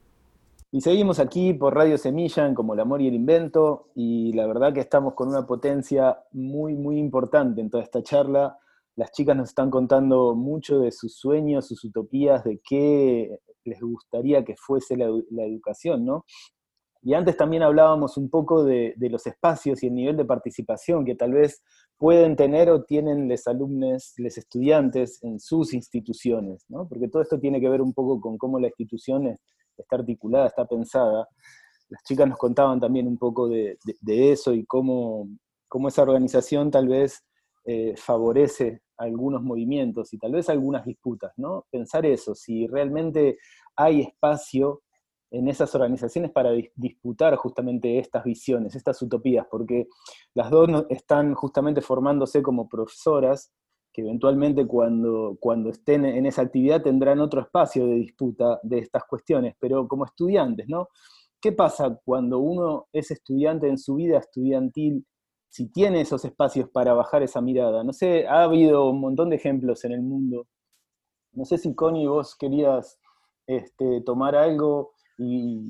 Y seguimos aquí por Radio Semilla en Como el Amor y el Invento, y la verdad que estamos con una potencia muy, muy importante en toda esta charla. Las chicas nos están contando mucho de sus sueños, sus utopías, de qué les gustaría que fuese la, la educación, ¿no? Y antes también hablábamos un poco de, de los espacios y el nivel de participación que tal vez pueden tener o tienen los alumnos, los estudiantes en sus instituciones, ¿no? Porque todo esto tiene que ver un poco con cómo la institución es, está articulada, está pensada. Las chicas nos contaban también un poco de, de, de eso y cómo, cómo esa organización tal vez eh, favorece algunos movimientos y tal vez algunas disputas, ¿no? Pensar eso, si realmente hay espacio en esas organizaciones para dis- disputar justamente estas visiones, estas utopías, porque las dos no, están justamente formándose como profesoras, que eventualmente cuando, cuando estén en esa actividad tendrán otro espacio de disputa de estas cuestiones, pero como estudiantes, ¿no? ¿Qué pasa cuando uno es estudiante en su vida estudiantil, si tiene esos espacios para bajar esa mirada? No sé, ha habido un montón de ejemplos en el mundo. No sé si, Connie, vos querías este, tomar algo y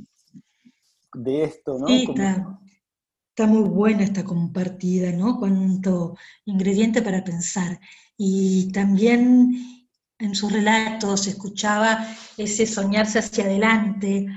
de esto, ¿no? Sí, Como... está, está muy buena esta compartida, ¿no? Cuánto ingrediente para pensar. Y también en sus relatos se escuchaba ese soñarse hacia adelante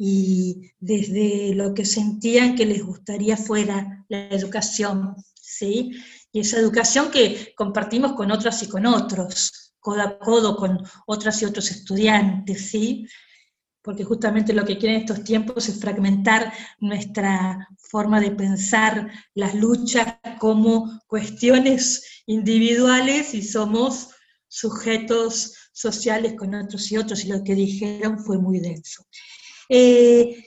y desde lo que sentían que les gustaría fuera la educación, ¿sí? Y esa educación que compartimos con otras y con otros, codo a codo con otras y otros estudiantes, ¿sí? Porque justamente lo que quieren estos tiempos es fragmentar nuestra forma de pensar las luchas como cuestiones individuales y somos sujetos sociales con otros y otros, y lo que dijeron fue muy denso. Eh,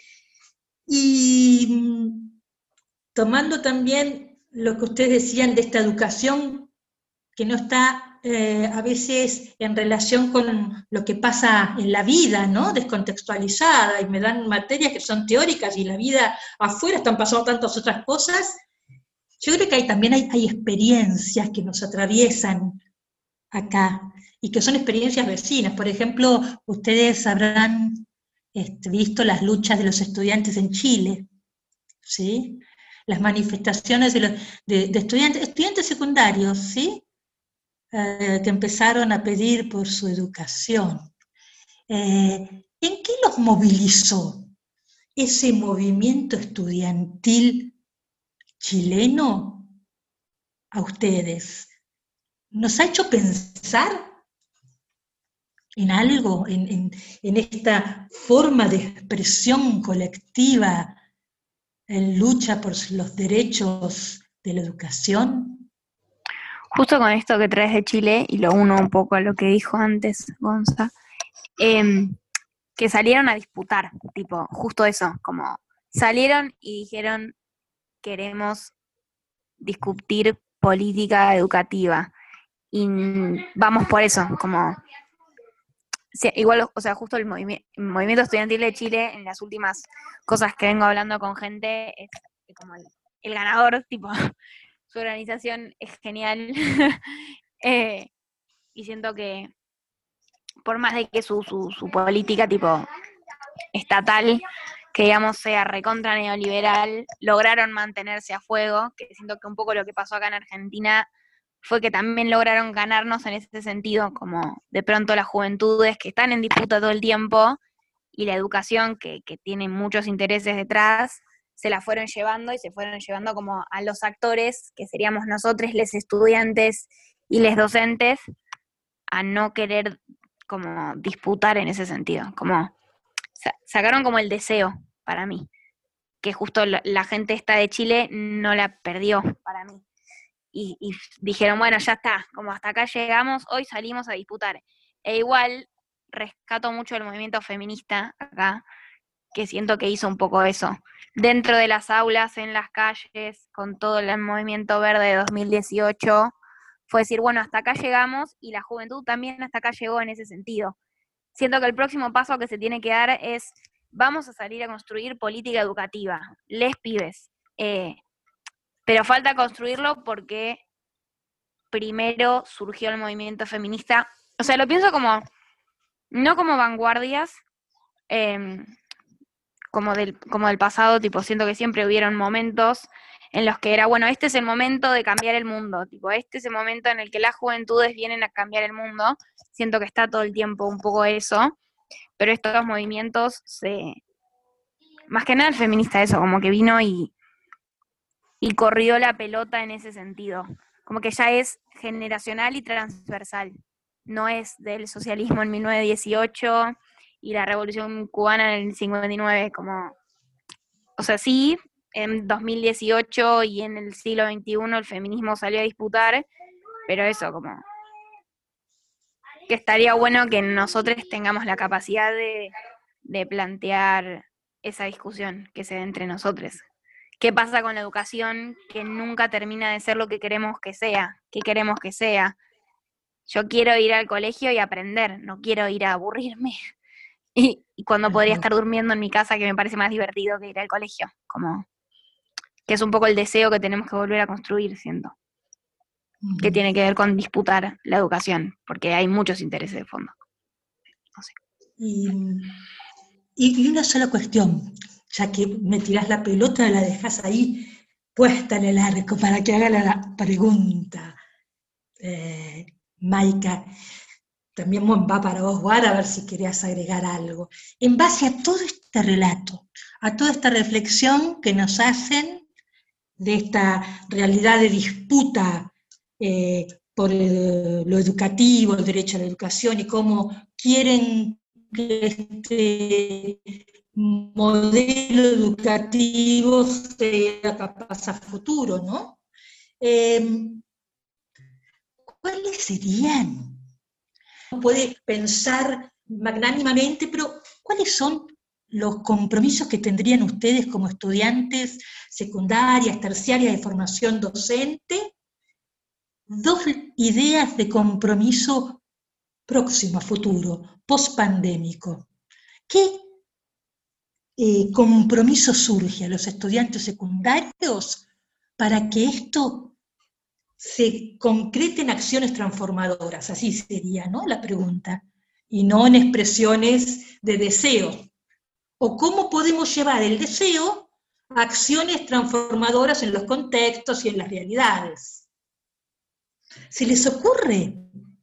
y tomando también lo que ustedes decían de esta educación que no está eh, a veces en relación con lo que pasa en la vida, ¿no? Descontextualizada, y me dan materias que son teóricas y la vida afuera están pasando tantas otras cosas. Yo creo que hay, también hay, hay experiencias que nos atraviesan acá y que son experiencias vecinas. Por ejemplo, ustedes habrán este, visto las luchas de los estudiantes en Chile, ¿sí? Las manifestaciones de, los, de, de estudiantes, estudiantes secundarios, ¿sí? Eh, que empezaron a pedir por su educación. Eh, ¿En qué los movilizó ese movimiento estudiantil chileno a ustedes? ¿Nos ha hecho pensar en algo, en, en, en esta forma de expresión colectiva en lucha por los derechos de la educación? Justo con esto que traes de Chile, y lo uno un poco a lo que dijo antes Gonza, eh, que salieron a disputar, tipo, justo eso, como salieron y dijeron, queremos discutir política educativa, y vamos por eso, como, sí, igual, o sea, justo el, movimi- el movimiento estudiantil de Chile, en las últimas cosas que vengo hablando con gente, es como el, el ganador, tipo... Su organización es genial, eh, y siento que por más de que su, su, su política tipo estatal, que digamos sea recontra neoliberal, lograron mantenerse a fuego, que siento que un poco lo que pasó acá en Argentina fue que también lograron ganarnos en ese sentido, como de pronto las juventudes que están en disputa todo el tiempo, y la educación que, que tiene muchos intereses detrás, se la fueron llevando y se fueron llevando como a los actores, que seríamos nosotros, les estudiantes y les docentes, a no querer como disputar en ese sentido, como sa- sacaron como el deseo para mí, que justo la, la gente esta de Chile no la perdió para mí, y, y dijeron, bueno, ya está, como hasta acá llegamos, hoy salimos a disputar, e igual rescato mucho el movimiento feminista acá, que siento que hizo un poco eso, dentro de las aulas, en las calles, con todo el movimiento verde de dos mil dieciocho, fue decir, bueno, hasta acá llegamos, y la juventud también hasta acá llegó en ese sentido. Siento que el próximo paso que se tiene que dar es, vamos a salir a construir política educativa, les pibes, eh, pero falta construirlo porque primero surgió el movimiento feminista, o sea, lo pienso como, no como vanguardias, eh, como, del, como del pasado, tipo, siento que siempre hubieron momentos en los que era, bueno, este es el momento de cambiar el mundo, tipo, este es el momento en el que las juventudes vienen a cambiar el mundo, siento que está todo el tiempo un poco eso, pero estos movimientos, se, más que nada el feminista eso, como que vino y, y corrió la pelota en ese sentido, como que ya es generacional y transversal, no es del socialismo en mil novecientos dieciocho y la revolución cubana en el cincuenta y nueve, como, o sea, sí, en dos mil dieciocho y en el siglo veintiuno el feminismo salió a disputar, pero eso, como que estaría bueno que nosotros tengamos la capacidad de, de plantear esa discusión que se dé entre nosotros. ¿Qué pasa con la educación que nunca termina de ser lo que queremos que sea? ¿Qué queremos que sea? Yo quiero ir al colegio y aprender, no quiero ir a aburrirme. Y, y cuando podría estar durmiendo en mi casa, que me parece más divertido que ir al colegio, como que es un poco el deseo que tenemos que volver a construir, siento, uh-huh. que tiene que ver con disputar la educación, porque hay muchos intereses de fondo. No sé. Y, y una sola cuestión, ya que me tirás la pelota, la dejás ahí puesta en el arco para que haga la pregunta, eh, Maika. También va para vos, Guara, a ver si querías agregar algo. En base a todo este relato, a toda esta reflexión que nos hacen de esta realidad de disputa eh, por el, lo educativo, el derecho a la educación, y cómo quieren que este modelo educativo sea capaz a futuro, ¿no? Eh, ¿Cuáles serían? Puede pensar magnánimamente, pero ¿cuáles son los compromisos que tendrían ustedes como estudiantes secundarias, terciarias de formación docente? Dos ideas de compromiso próximo, a futuro, post-pandémico. ¿Qué eh, compromiso surge a los estudiantes secundarios para que esto se concreten acciones transformadoras? Así sería, ¿no?, la pregunta, y no en expresiones de deseo. ¿O cómo podemos llevar el deseo a acciones transformadoras en los contextos y en las realidades? ¿Se les ocurre?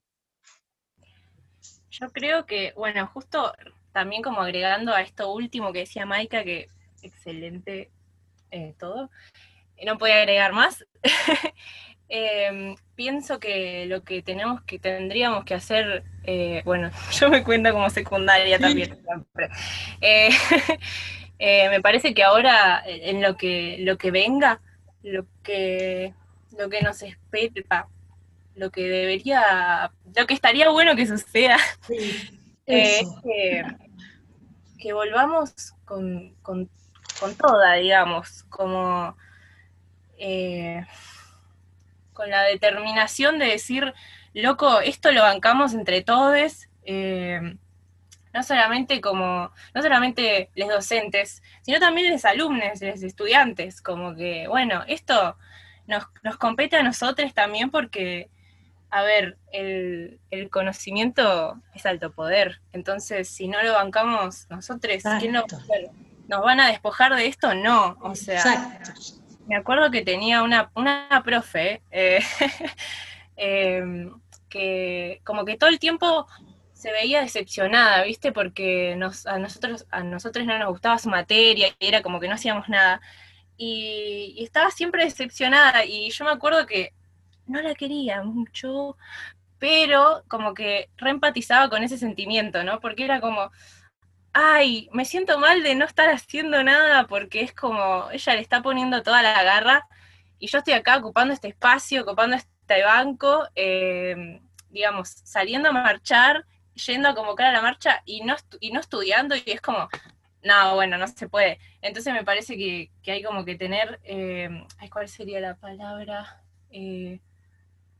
Yo creo que, bueno, justo también como agregando a esto último que decía Maika, que excelente eh, todo, no podía agregar más. Eh, pienso que lo que tenemos que tendríamos que hacer, eh, bueno, yo me cuento como secundaria sí. también siempre. Eh, eh, me parece que ahora en lo que lo que venga, lo que lo que nos espera, lo que debería, lo que estaría bueno que suceda, sí, eh, es que, que volvamos con, con, con toda, digamos, como eh, con la determinación de decir, loco, esto lo bancamos entre todos, eh, no solamente como, no solamente los docentes, sino también los alumnos, los estudiantes, como que, bueno, esto nos, nos compete a nosotros también porque, a ver, el, el conocimiento es alto poder, entonces si no lo bancamos nosotros, ¿quién lo va a hacer? ¿Nos van a despojar de esto? No, o sea... Exacto. Me acuerdo que tenía una, una profe eh, eh, que como que todo el tiempo se veía decepcionada, ¿viste? Porque nos, a, nosotros, a nosotros no nos gustaba su materia y era como que no hacíamos nada. Y, y estaba siempre decepcionada y yo me acuerdo que no la quería mucho, pero como que reempatizaba con ese sentimiento, ¿no? Porque era como... ay, me siento mal de no estar haciendo nada porque es como, ella le está poniendo toda la garra y yo estoy acá ocupando este espacio, ocupando este banco, eh, digamos, saliendo a marchar, yendo a convocar a la marcha y no, y no estudiando y es como, no, bueno, no se puede. Entonces me parece que, que hay como que tener, eh, ¿cuál sería la palabra? Eh,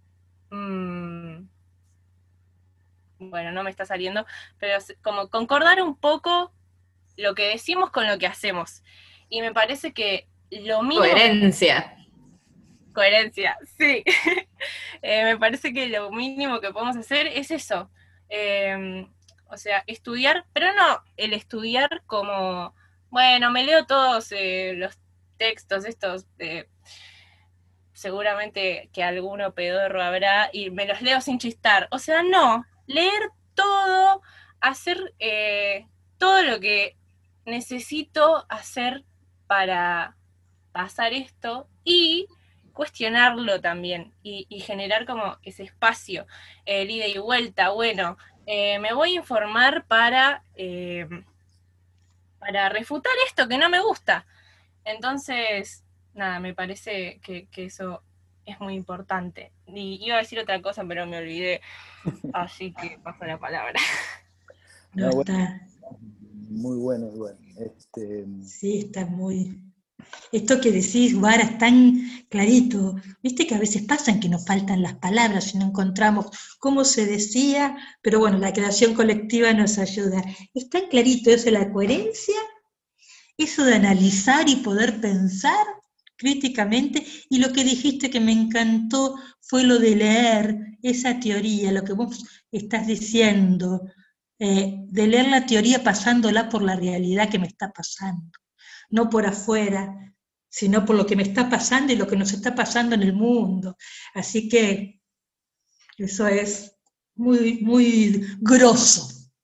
mmm, bueno, no me está saliendo, pero como concordar un poco lo que decimos con lo que hacemos. Y me parece que lo mínimo... Coherencia. Que... Coherencia, sí. eh, me parece que lo mínimo que podemos hacer es eso. Eh, o sea, estudiar, pero no el estudiar como, bueno, me leo todos eh, los textos estos, eh, seguramente que alguno pedorro habrá, y me los leo sin chistar. O sea, no, leer todo, hacer eh, todo lo que necesito hacer para pasar esto y cuestionarlo también y, y generar como ese espacio, el ida y vuelta. Bueno, eh, me voy a informar para, eh, para refutar esto que no me gusta. Entonces, nada, me parece que, que eso es muy importante. Y iba a decir otra cosa, pero me olvidé. Así que paso la palabra. No, No, está. bueno, muy bueno, muy bueno. Este... Sí, está muy... Esto que decís, Guara, es tan clarito. Viste que a veces pasan que nos faltan las palabras y no encontramos cómo se decía, pero bueno, la creación colectiva nos ayuda. Es tan clarito eso de la coherencia, eso de analizar y poder pensar críticamente, y lo que dijiste que me encantó fue lo de leer esa teoría, lo que vos estás diciendo, eh, de leer la teoría pasándola por la realidad que me está pasando. No por afuera, sino por lo que me está pasando y lo que nos está pasando en el mundo. Así que eso es muy, muy grosso.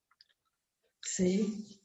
¿Sí?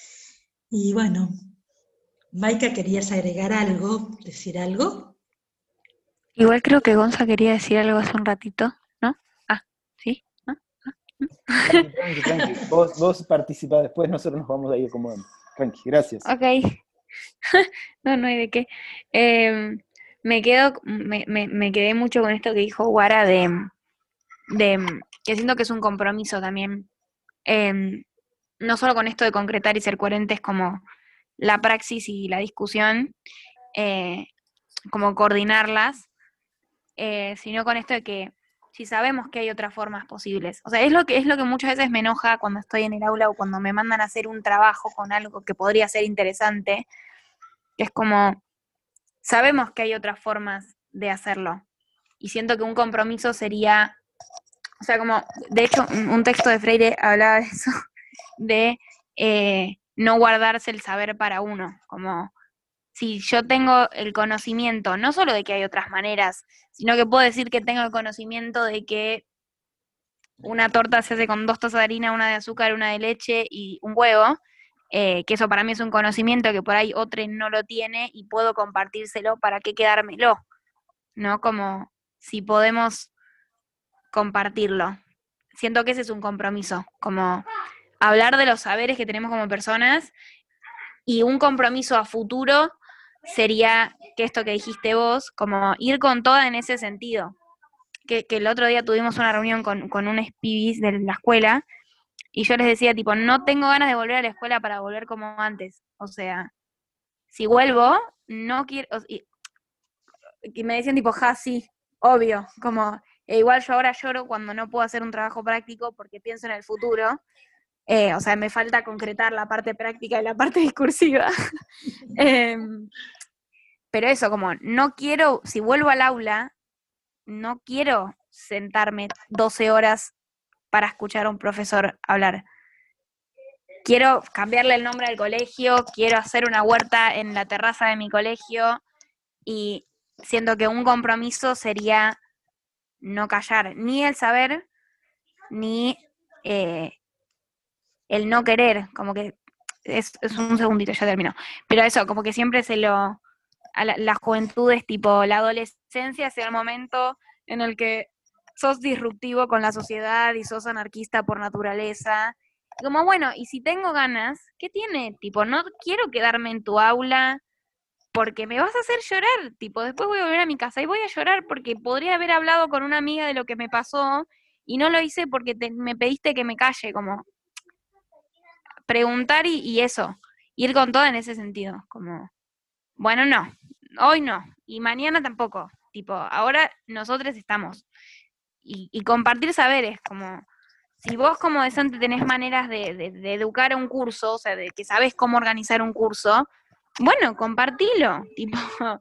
Y bueno, Maika, ¿querías agregar algo, decir algo? Igual creo que Gonza quería decir algo hace un ratito, ¿no? Ah, ¿sí? ¿No? ¿Ah? Tranqui, tranqui, tranqui. Vos, vos participás, después nosotros nos vamos a ir acomodando. Tranqui, gracias. Ok. No, no hay de qué. Eh, me quedo, me, me, me quedé mucho con esto que dijo Guara de, de que siento que es un compromiso también. Eh, no solo con esto de concretar y ser coherentes como la praxis y la discusión, eh, como coordinarlas, eh, sino con esto de que si sabemos que hay otras formas posibles. O sea, es lo que es lo que muchas veces me enoja cuando estoy en el aula o cuando me mandan a hacer un trabajo con algo que podría ser interesante, que es como, sabemos que hay otras formas de hacerlo. Y siento que un compromiso sería, o sea, como, de hecho, un, un texto de Freire hablaba de eso, de eh, no guardarse el saber para uno, como si yo tengo el conocimiento, no solo de que hay otras maneras, sino que puedo decir que tengo el conocimiento de que una torta se hace con dos tazas de harina, una de azúcar, una de leche y un huevo, eh, que eso para mí es un conocimiento que por ahí otro no lo tiene y puedo compartírselo, ¿para qué quedármelo? ¿No? Como si podemos compartirlo. Siento que ese es un compromiso, como hablar de los saberes que tenemos como personas, y un compromiso a futuro sería que esto que dijiste vos, como ir con toda en ese sentido. Que, que el otro día tuvimos una reunión con, con unos pibis de la escuela, y yo les decía, tipo, no tengo ganas de volver a la escuela para volver como antes. O sea, si vuelvo, no quiero... Y, y me decían, tipo, ja, sí, obvio. Como, e igual yo ahora lloro cuando no puedo hacer un trabajo práctico porque pienso en el futuro. Eh, o sea, me falta concretar la parte práctica y la parte discursiva. eh, pero eso, como, no quiero, si vuelvo al aula, no quiero sentarme doce horas para escuchar a un profesor hablar. Quiero cambiarle el nombre al colegio, quiero hacer una huerta en la terraza de mi colegio, y siento que un compromiso sería no callar ni el saber, ni eh, el no querer, como que, es, es un segundito, ya termino, pero eso, como que siempre se lo, a la, la juventud es tipo, la adolescencia es el momento en el que sos disruptivo con la sociedad y sos anarquista por naturaleza, y como bueno, y si tengo ganas, ¿qué tiene? Tipo, no quiero quedarme en tu aula porque me vas a hacer llorar, tipo, después voy a volver a mi casa y voy a llorar porque podría haber hablado con una amiga de lo que me pasó y no lo hice porque te, me pediste que me calle, como preguntar y, y eso, ir con todo en ese sentido, como, bueno, no, hoy no, y mañana tampoco, tipo, ahora nosotros estamos, y, y compartir saberes, como si vos como docente tenés maneras de, de, de educar un curso, o sea, de que sabés cómo organizar un curso, bueno, compartilo, tipo,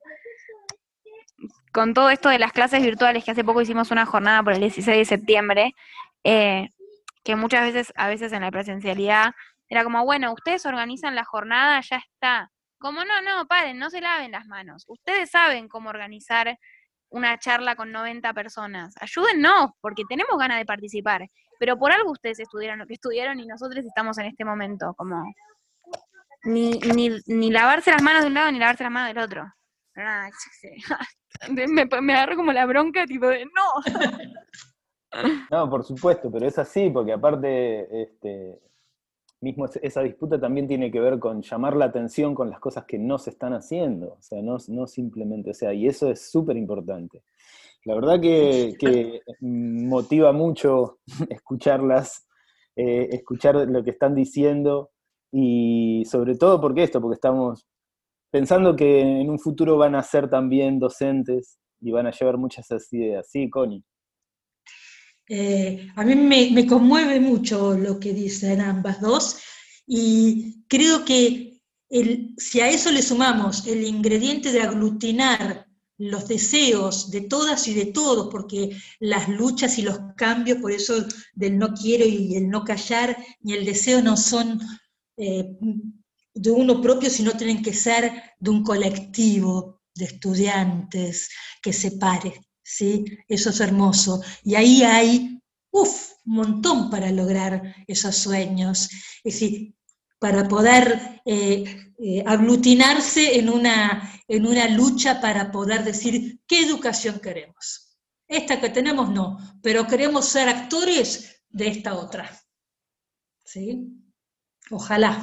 con todo esto de las clases virtuales, que hace poco hicimos una jornada por el dieciséis de septiembre, eh, que muchas veces, a veces en la presencialidad, era como, bueno, ustedes organizan la jornada, ya está. Como, no, no, paren, no se laven las manos. Ustedes saben cómo organizar una charla con noventa personas. Ayúdennos, porque tenemos ganas de participar. Pero por algo ustedes estudiaron lo que estudiaron y nosotros estamos en este momento, como, ni, ni, ni lavarse las manos de un lado ni lavarse las manos del otro. Ah, me, me agarro como la bronca, tipo de, no. No, por supuesto, pero es así, porque aparte, este, mismo esa disputa también tiene que ver con llamar la atención con las cosas que no se están haciendo, o sea, no, no simplemente, o sea, y eso es súper importante. La verdad que, que motiva mucho escucharlas, eh, escuchar lo que están diciendo, y sobre todo porque esto, porque estamos pensando que en un futuro van a ser también docentes y van a llevar muchas esas ideas. Sí, Connie. Eh, a mí me, me conmueve mucho lo que dicen ambas dos, y creo que el, si a eso le sumamos el ingrediente de aglutinar los deseos de todas y de todos, porque las luchas y los cambios, por eso del no quiero y el no callar, ni el deseo no son eh, de uno propio, sino tienen que ser de un colectivo de estudiantes que se pare. ¿Sí? Eso es hermoso. Y ahí hay, uff, un montón para lograr esos sueños. Es decir, para poder eh, eh, aglutinarse en una, en una lucha para poder decir qué educación queremos. Esta que tenemos no, pero queremos ser actores de esta otra. ¿Sí? Ojalá.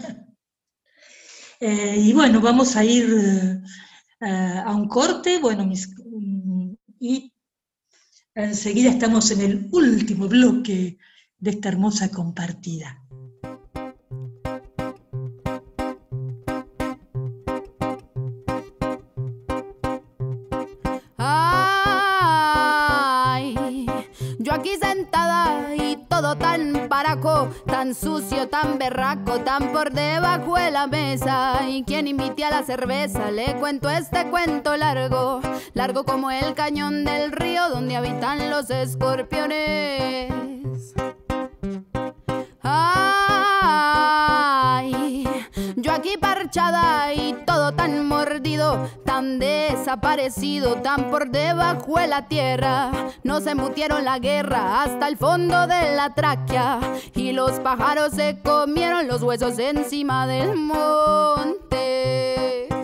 eh, y bueno, vamos a ir eh, a un corte. Bueno, mis... y enseguida estamos en el último bloque de esta hermosa compartida. Ay, yo aquí sentada y todo tan paraco, tan sucio, tan berraco, tan por debajo de la mesa. Y quien invite a la cerveza, le cuento este cuento largo, largo como el cañón del río donde habitan los escorpiones. Ay, yo aquí parchada y todo tan mordido, tan desaparecido, tan por debajo de la tierra. Nos embutieron la guerra hasta el fondo de la tráquea y los pájaros se comieron los huesos encima del monte.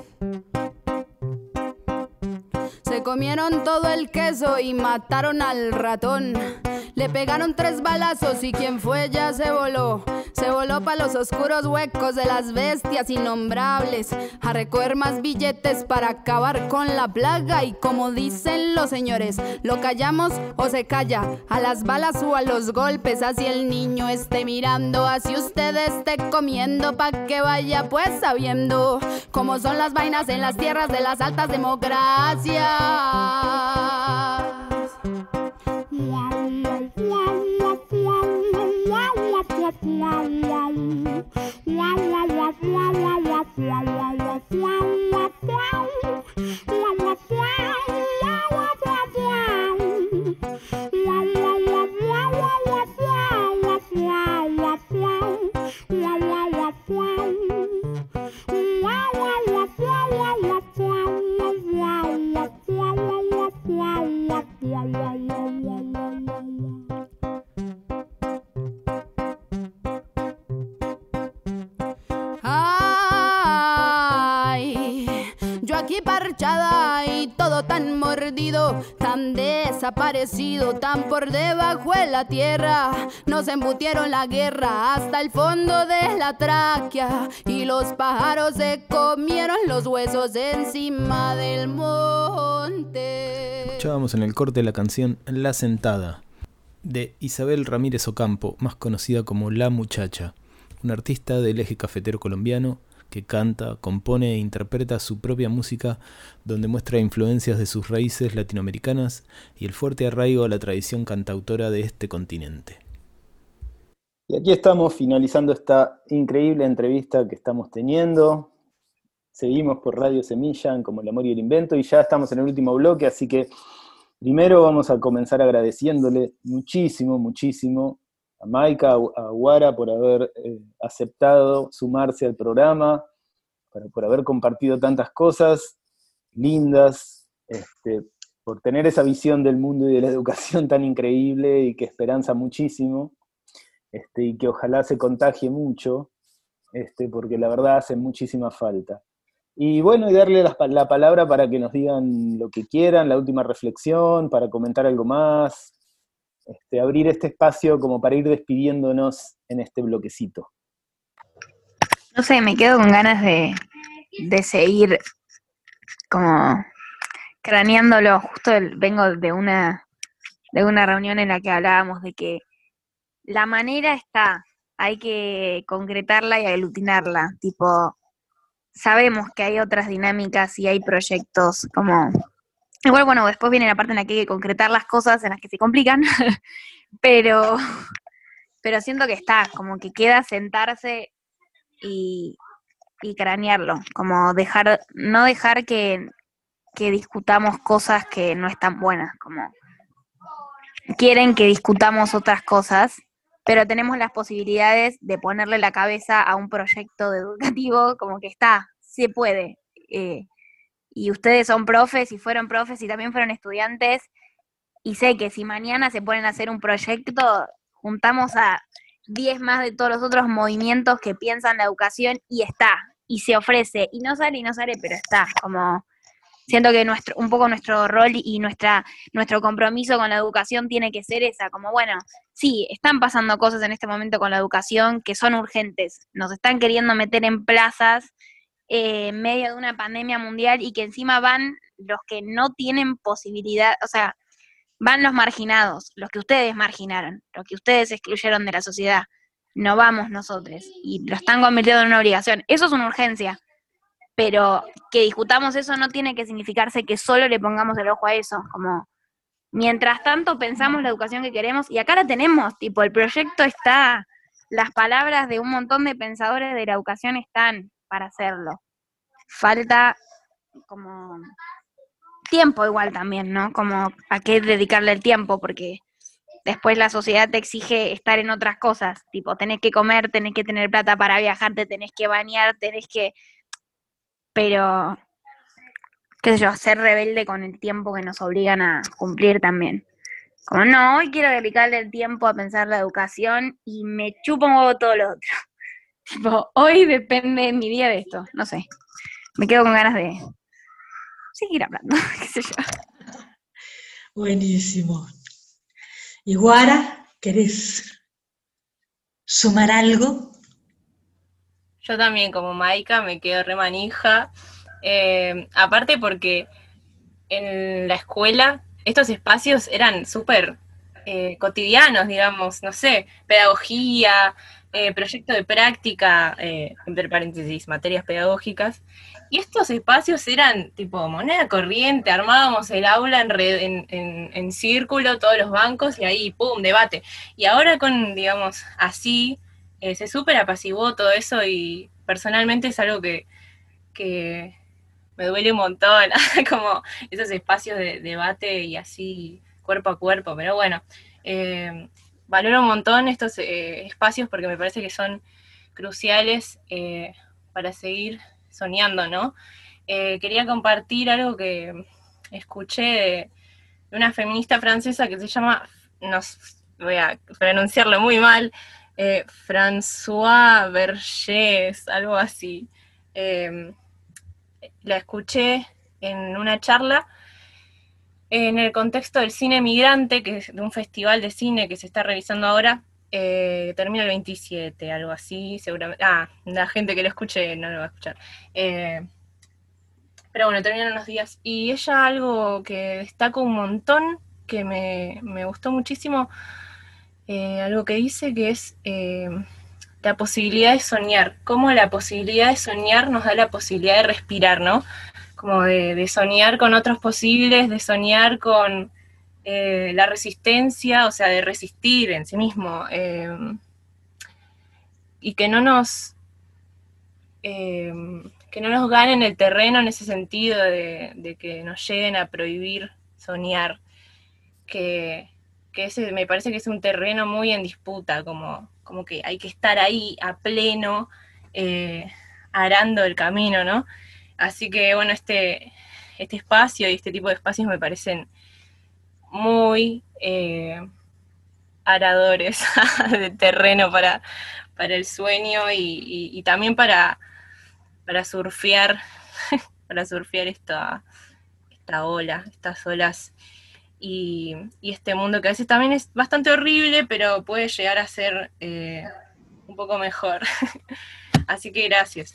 Se comieron todo el queso y mataron al ratón. Le pegaron tres balazos y quien fue ya se voló. Se voló pa' los oscuros huecos de las bestias innombrables, a recoger más billetes para acabar con la plaga. Y como dicen los señores, lo callamos o se calla, a las balas o a los golpes, así el niño esté mirando, así usted esté comiendo, pa' que vaya pues sabiendo cómo son las vainas en las tierras de las altas democracias. Y todo tan mordido, tan desaparecido, tan por debajo de la tierra. Nos embutieron la guerra hasta el fondo de la tráquea y los pájaros se comieron los huesos encima del monte. Escuchábamos en el corte la canción La Sentada, de Isabel Ramírez Ocampo, más conocida como La Muchacha, una artista del eje cafetero colombiano que canta, compone e interpreta su propia música, donde muestra influencias de sus raíces latinoamericanas y el fuerte arraigo a la tradición cantautora de este continente. Y aquí estamos finalizando esta increíble entrevista que estamos teniendo. Seguimos por Radio Semilla en Como el Amor y el Invento y ya estamos en el último bloque, así que primero vamos a comenzar agradeciéndole muchísimo, muchísimo a Maika, a Guara por haber eh, aceptado sumarse al programa, por, por haber compartido tantas cosas lindas, este, por tener esa visión del mundo y de la educación tan increíble y que esperanza muchísimo, este, y que ojalá se contagie mucho, este, porque la verdad hace muchísima falta. Y bueno, y darle la, la palabra para que nos digan lo que quieran, la última reflexión, para comentar algo más, este, abrir este espacio como para ir despidiéndonos en este bloquecito. No sé, me quedo con ganas de, de seguir como craneándolo. Justo el, vengo de una, de una reunión en la que hablábamos de que la manera está, hay que concretarla y aglutinarla, tipo, sabemos que hay otras dinámicas y hay proyectos como... Igual, bueno, después viene la parte en la que hay que concretar las cosas, en las que se complican, pero, pero siento que está, como que queda sentarse y, y cranearlo, como dejar, no dejar que, que discutamos cosas que no están buenas, como quieren que discutamos otras cosas, pero tenemos las posibilidades de ponerle la cabeza a un proyecto educativo, como que está, se puede. Eh, y ustedes son profes y fueron profes y también fueron estudiantes, y sé que si mañana se ponen a hacer un proyecto, juntamos a diez más de todos los otros movimientos que piensan la educación y está, y se ofrece, y no sale y no sale, pero está, como... Siento que nuestro, un poco nuestro rol y nuestra, nuestro compromiso con la educación tiene que ser esa, como bueno, sí, están pasando cosas en este momento con la educación que son urgentes, nos están queriendo meter en plazas eh, en medio de una pandemia mundial y que encima van los que no tienen posibilidad, o sea, van los marginados, los que ustedes marginaron, los que ustedes excluyeron de la sociedad, no vamos nosotros, y lo están convirtiendo en una obligación, eso es una urgencia. Pero que discutamos eso no tiene que significarse que solo le pongamos el ojo a eso, como mientras tanto pensamos la educación que queremos, y acá la tenemos, tipo, el proyecto está, las palabras de un montón de pensadores de la educación están para hacerlo. Falta como tiempo igual también, ¿no? Como a qué dedicarle el tiempo, porque después la sociedad te exige estar en otras cosas, tipo, tenés que comer, tenés que tener plata para viajar, te tenés que bañar, tenés que... Pero, qué sé yo, ser rebelde con el tiempo que nos obligan a cumplir también. Como, no, hoy quiero dedicarle el tiempo a pensar la educación y me chupo un huevo todo lo otro. Tipo, hoy depende mi día de esto, no sé. Me quedo con ganas de seguir hablando, qué sé yo. Buenísimo. ¿Y Guara, querés sumar algo? Yo también, como Maika, me quedo re manija. Eh, aparte porque en la escuela estos espacios eran súper eh, cotidianos, digamos, no sé, pedagogía, eh, proyecto de práctica, eh, entre paréntesis, materias pedagógicas. Y estos espacios eran tipo moneda corriente, armábamos el aula en, red, en, en, en círculo, todos los bancos, y ahí, pum, debate. Y ahora con, digamos, así... Eh, se súper apaciguó todo eso y personalmente es algo que, que me duele un montón, como esos espacios de, de debate y así cuerpo a cuerpo, pero bueno, eh, valoro un montón estos eh, espacios porque me parece que son cruciales eh, para seguir soñando, ¿no? Eh, quería compartir algo que escuché de, de una feminista francesa que se llama, no voy a pronunciarlo muy mal, Eh, François Vergés, algo así. Eh, la escuché en una charla en el contexto del cine migrante, que es de un festival de cine que se está realizando ahora, eh, termina el veintisiete, algo así, seguramente. Ah, la gente que lo escuche no lo va a escuchar. Eh, pero bueno, terminan unos días. Y ella algo que destaca un montón, que me, me gustó muchísimo, Eh, algo que dice que es, eh, la posibilidad de soñar, cómo la posibilidad de soñar nos da la posibilidad de respirar, ¿no? Como de, de soñar con otros posibles, de soñar con eh, la resistencia, o sea, de resistir en sí mismo, eh, y que no nos eh, que no nos ganen el terreno en ese sentido de, de que nos lleguen a prohibir soñar, que, que ese me parece que es un terreno muy en disputa, como, como que hay que estar ahí a pleno, eh, arando el camino, ¿no? Así que, bueno, este, este espacio y este tipo de espacios me parecen muy eh, aradores de terreno para, para el sueño y, y, y también para, para surfear, para surfear esta, esta ola, estas olas y, y este mundo que a veces también es bastante horrible, pero puede llegar a ser eh, un poco mejor. Así que gracias.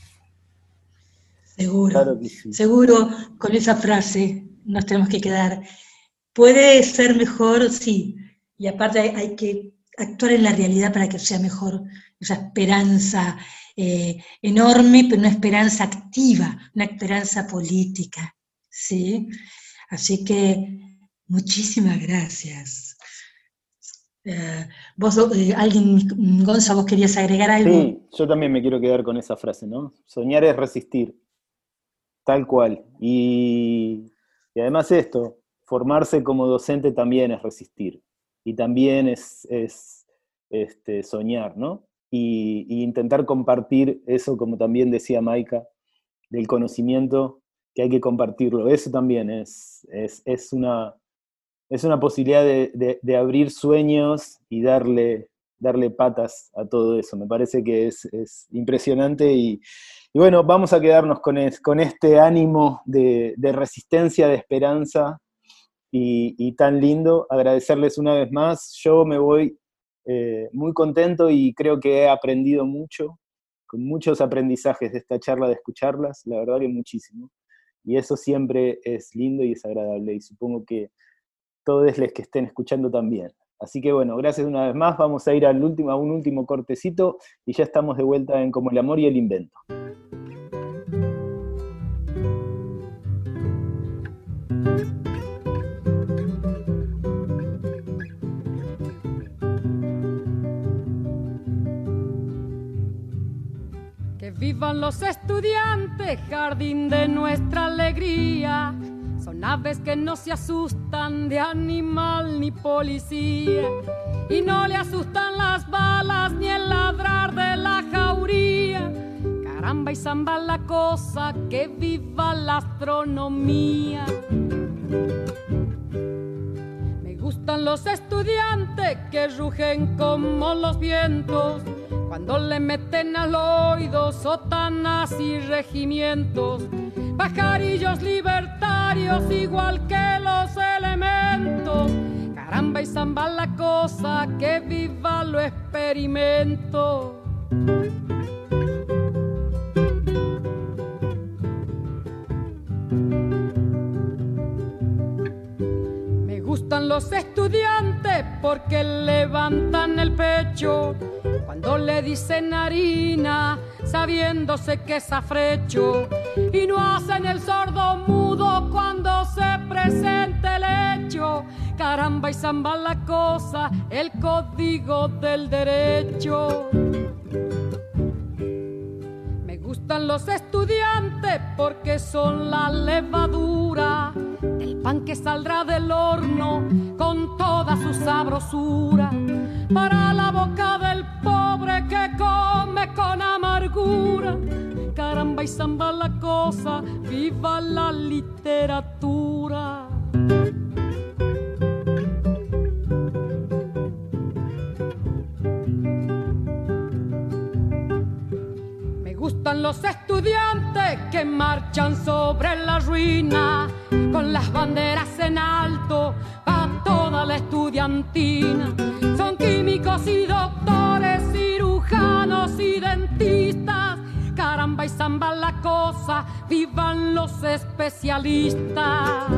Seguro, Claro que sí. seguro, con esa frase nos tenemos que quedar. Puede ser mejor, sí, y aparte hay, hay que actuar en la realidad para que sea mejor, esa esperanza eh, enorme, pero una esperanza activa, una esperanza política, ¿sí? Así que muchísimas gracias. Eh, vos, eh, alguien, Gonza, ¿vos querías agregar algo? Sí, yo también me quiero quedar con esa frase, ¿no? Soñar es resistir. Tal cual. Y, y además esto, formarse como docente también es resistir. Y también es, es este, soñar, ¿no? Y, y intentar compartir eso, como también decía Maika, del conocimiento, que hay que compartirlo. Eso también es, es, es, una, es una posibilidad de, de, de abrir sueños y darle, darle patas a todo eso. Me parece que es, es impresionante y... Y bueno, vamos a quedarnos con, es, con este ánimo de, de resistencia, de esperanza y, y tan lindo. Agradecerles una vez más. Yo me voy eh, muy contento y creo que he aprendido mucho, con muchos aprendizajes de esta charla, de escucharlas, la verdad que muchísimo. Y eso siempre es lindo y es agradable, y supongo que todos los que estén escuchando también. Así que bueno, gracias una vez más. Vamos a ir al último, a un último cortecito y ya estamos de vuelta en Como el amor y el invento. Que vivan los estudiantes, jardín de nuestra alegría. Son aves que no se asustan de animal ni policía, y no le asustan las balas ni el ladrar de la jauría. Caramba y zamba la cosa, que viva la astronomía. Me gustan los estudiantes que rugen como los vientos, cuando le meten al oído sotanas y regimientos. Pajarillos libertarios igual que los elementos. Caramba y zamba la cosa, que viva lo experimento. Me gustan los estudiantes porque levantan el pecho cuando le dicen harina, sabiéndose que es afrecho, y no hacen el sordo mudo cuando se presente el hecho. Caramba y zamba la cosa, el código del derecho. Me gustan los estudiantes porque son la levadura del pan que saldrá del horno con toda su sabrosura, para la boca del pobre que come con amargura. Caramba y zamba la cosa, viva la literatura. Me gustan los estudiantes que marchan sobre la ruina, con las banderas en alto pa' toda la estudiantina. Son químicos y doctores, cirujanos y dentistas. Caramba y zamba la cosa, vivan los especialistas.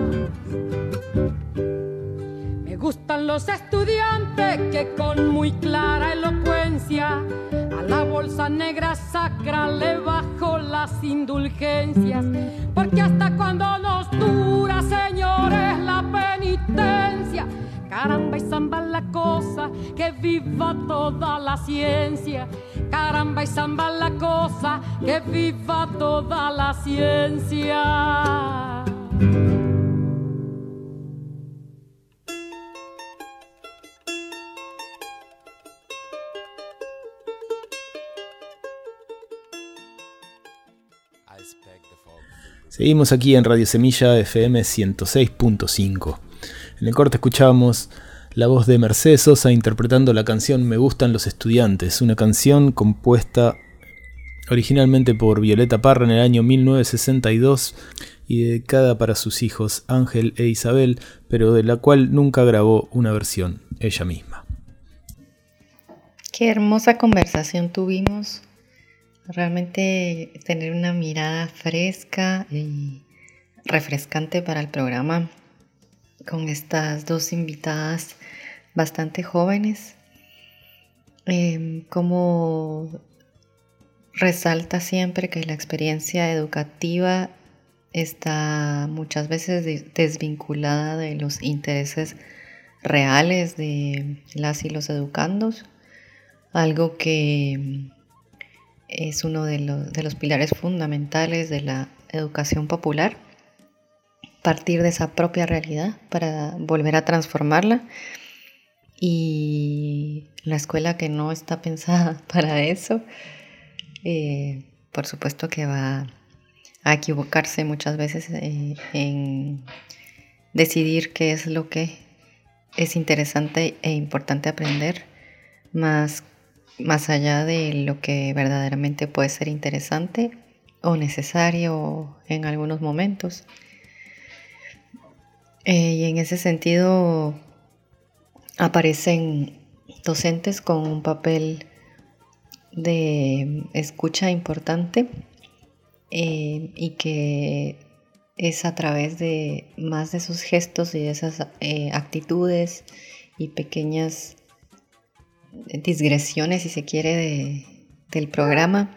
Me gustan los estudiantes que con muy clara elocuencia alaban bolsa negra sacra le bajo las indulgencias, porque hasta cuando nos dura, señores, la penitencia. Caramba y zamba la cosa, que viva toda la ciencia. Caramba y zamba la cosa, que viva toda la ciencia. Seguimos aquí en Radio Semilla F M ciento seis punto cinco. En el corte escuchábamos la voz de Mercedes Sosa interpretando la canción Me gustan los estudiantes, una canción compuesta originalmente por Violeta Parra en el año mil novecientos sesenta y dos y dedicada para sus hijos Ángel e Isabel, pero de la cual nunca grabó una versión ella misma. Qué hermosa conversación tuvimos. Realmente tener una mirada fresca y refrescante para el programa con estas dos invitadas bastante jóvenes. Eh, como resalta siempre que la experiencia educativa está muchas veces desvinculada de los intereses reales de las y los educandos, algo que es uno de los, de los pilares fundamentales de la educación popular, partir de esa propia realidad para volver a transformarla. Y la escuela que no está pensada para eso, eh, por supuesto que va a equivocarse muchas veces eh, en decidir qué es lo que es interesante e importante aprender, más más allá de lo que verdaderamente puede ser interesante o necesario en algunos momentos. Eh, y en ese sentido aparecen docentes con un papel de escucha importante eh, y que es a través de más de esos gestos y de esas eh, actitudes y pequeñas digresiones, si se quiere, de, del programa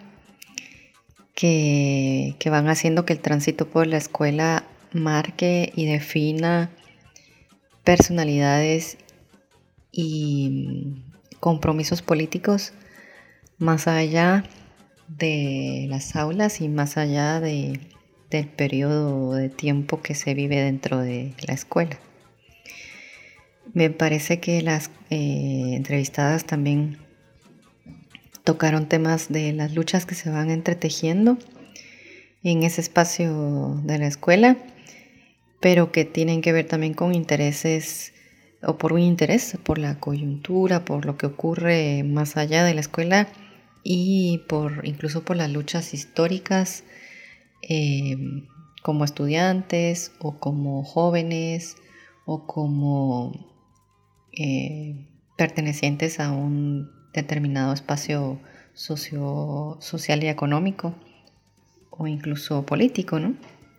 que, que van haciendo que el tránsito por la escuela marque y defina personalidades y compromisos políticos más allá de las aulas y más allá de, del periodo de tiempo que se vive dentro de la escuela. Me parece que las eh, entrevistadas también tocaron temas de las luchas que se van entretejiendo en ese espacio de la escuela, pero que tienen que ver también con intereses o por un interés por la coyuntura, por lo que ocurre más allá de la escuela y por incluso por las luchas históricas eh, como estudiantes o como jóvenes o como Eh, pertenecientes a un determinado espacio socio, social y económico o incluso político, ¿no?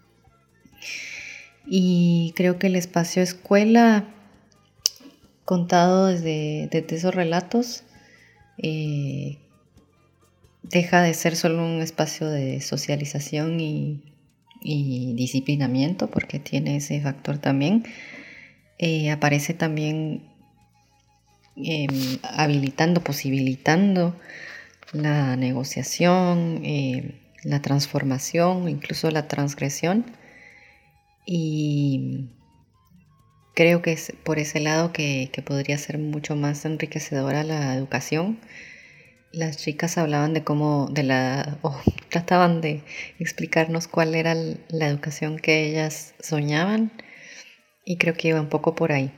Y creo que el espacio escuela, contado desde, desde esos relatos, eh, deja de ser solo un espacio de socialización y, y disciplinamiento, porque tiene ese factor también. Eh, aparece también Eh, habilitando, posibilitando la negociación, eh, la transformación, incluso la transgresión, y creo que es por ese lado que, que podría ser mucho más enriquecedora la educación. Las chicas hablaban de cómo, de la, o trataban de explicarnos cuál era la educación que ellas soñaban, y creo que iba un poco por ahí.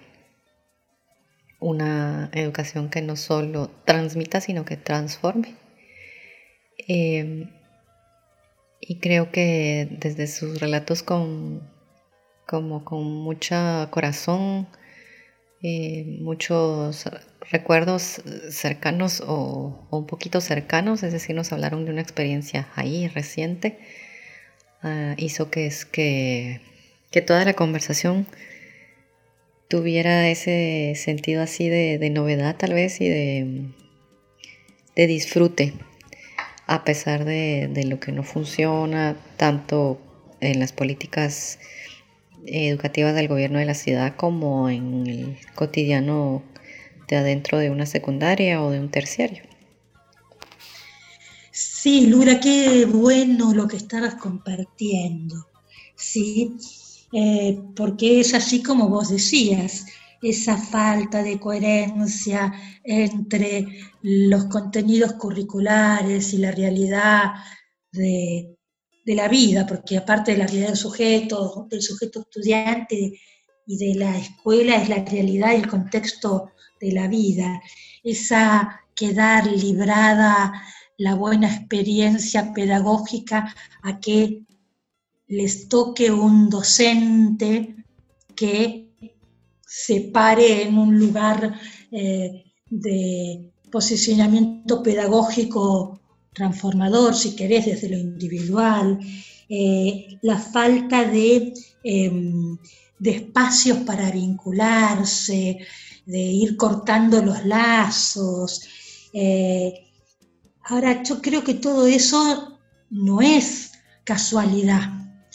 Una educación que no solo transmita, sino que transforme. Eh, y creo que desde sus relatos con, como con mucho corazón, eh, muchos recuerdos cercanos o, o un poquito cercanos, es decir, nos hablaron de una experiencia ahí reciente, uh, hizo que, es que, que toda la conversación tuviera ese sentido así de, de novedad tal vez y de, de disfrute. a pesar de, de lo que no funciona tanto en las políticas educativas del gobierno de la ciudad como en el cotidiano de adentro de una secundaria o de un terciario. Sí, Lura, qué bueno lo que estabas compartiendo, ¿sí? Eh, porque es así como vos decías, esa falta de coherencia entre los contenidos curriculares y la realidad de, de la vida, porque aparte de la realidad del sujeto, del sujeto estudiante y de la escuela, es la realidad y el contexto de la vida, esa quedar librada la buena experiencia pedagógica a que les toque un docente que se pare en un lugar eh, de posicionamiento pedagógico transformador, si querés, desde lo individual, eh, la falta de, eh, de espacios para vincularse, de ir cortando los lazos. Eh, ahora, yo creo que todo eso no es casualidad,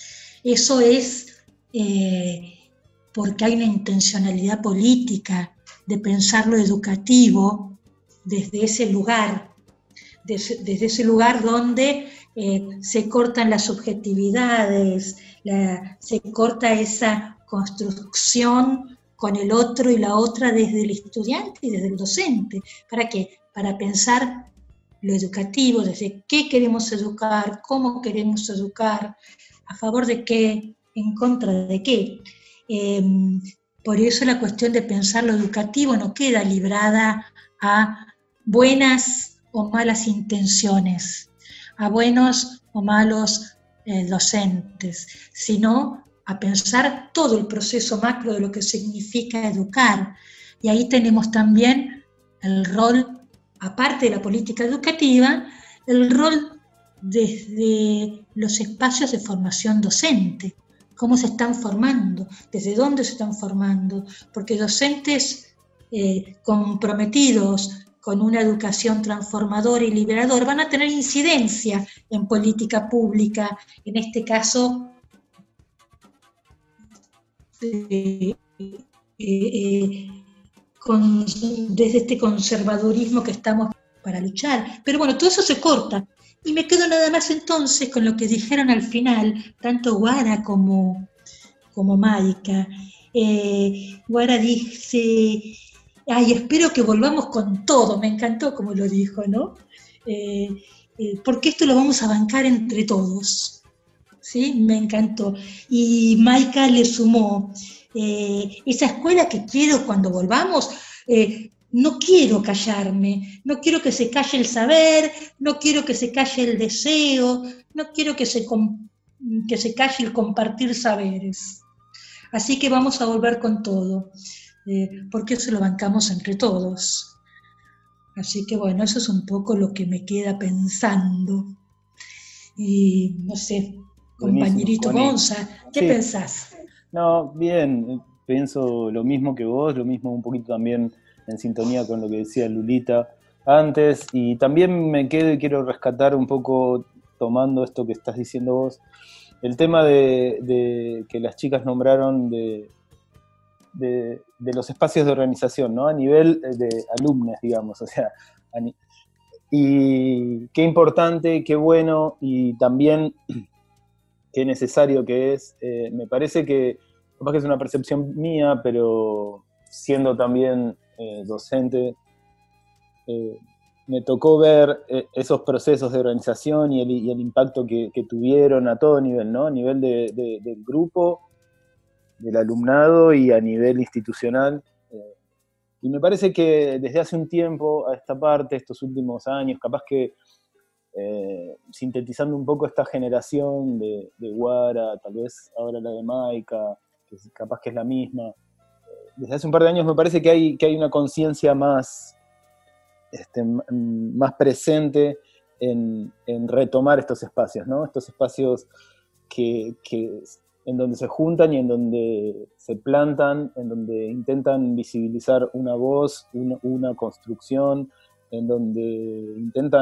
eso es eh, porque hay una intencionalidad política de pensar lo educativo desde ese lugar, desde, desde ese lugar donde eh, se cortan las subjetividades, la, se corta esa construcción con el otro y la otra desde el estudiante y desde el docente. ¿Para qué? Para pensar lo educativo, desde qué queremos educar, cómo queremos educar, a favor de qué, en contra de qué. Eh, por eso la cuestión de pensar lo educativo no queda librada a buenas o malas intenciones, a buenos o malos eh, docentes, sino a pensar todo el proceso macro de lo que significa educar. Y ahí tenemos también el rol, aparte de la política educativa, el rol desde los espacios de formación docente, cómo se están formando, desde dónde se están formando, porque docentes eh, comprometidos con una educación transformadora y liberadora van a tener incidencia en política pública, en este caso eh, eh, eh, con, desde este conservadurismo que estamos para luchar. Pero bueno, todo eso se corta. Y me quedo nada más entonces con lo que dijeron al final, tanto Guara como, como Maika. Eh, Guara dice, ay, espero que volvamos con todo, me encantó como lo dijo, ¿no? Eh, eh, porque esto lo vamos a bancar entre todos, ¿sí? Me encantó. Y Maika le sumó, eh, esa escuela que quiero cuando volvamos, eh, no quiero callarme, no quiero que se calle el saber, no quiero que se calle el deseo, no quiero que se, que se calle el compartir saberes. Así que vamos a volver con todo, eh, porque eso lo bancamos entre todos. Así que bueno, eso es un poco lo que me queda pensando. Y no sé, compañerito Gonza, ¿qué sí. pensás? No, bien, pienso lo mismo que vos, lo mismo un poquito también en sintonía con lo que decía Lulita antes, y también me quedo y quiero rescatar un poco, tomando esto que estás diciendo vos, el tema de, de que las chicas nombraron de, de, de los espacios de organización, ¿no? A nivel de alumnos, digamos, o sea, y qué importante, qué bueno, y también qué necesario que es. Eh, me parece que, capaz que es una percepción mía, pero siendo también eh, docente, eh, me tocó ver eh, esos procesos de organización y el, y el impacto que, que tuvieron a todo nivel, ¿no? A nivel de, de, del grupo, del alumnado y a nivel institucional. Eh, y me parece que desde hace un tiempo a esta parte, estos últimos años, capaz que eh, sintetizando un poco esta generación de, de Guara, tal vez ahora la de Maika, que capaz que es la misma, desde hace un par de años me parece que hay, que hay una conciencia más, este, más presente en, en retomar estos espacios, ¿no? Estos espacios que, que, en donde se juntan y en donde se plantan, en donde intentan visibilizar una voz, una, una construcción, en donde intentan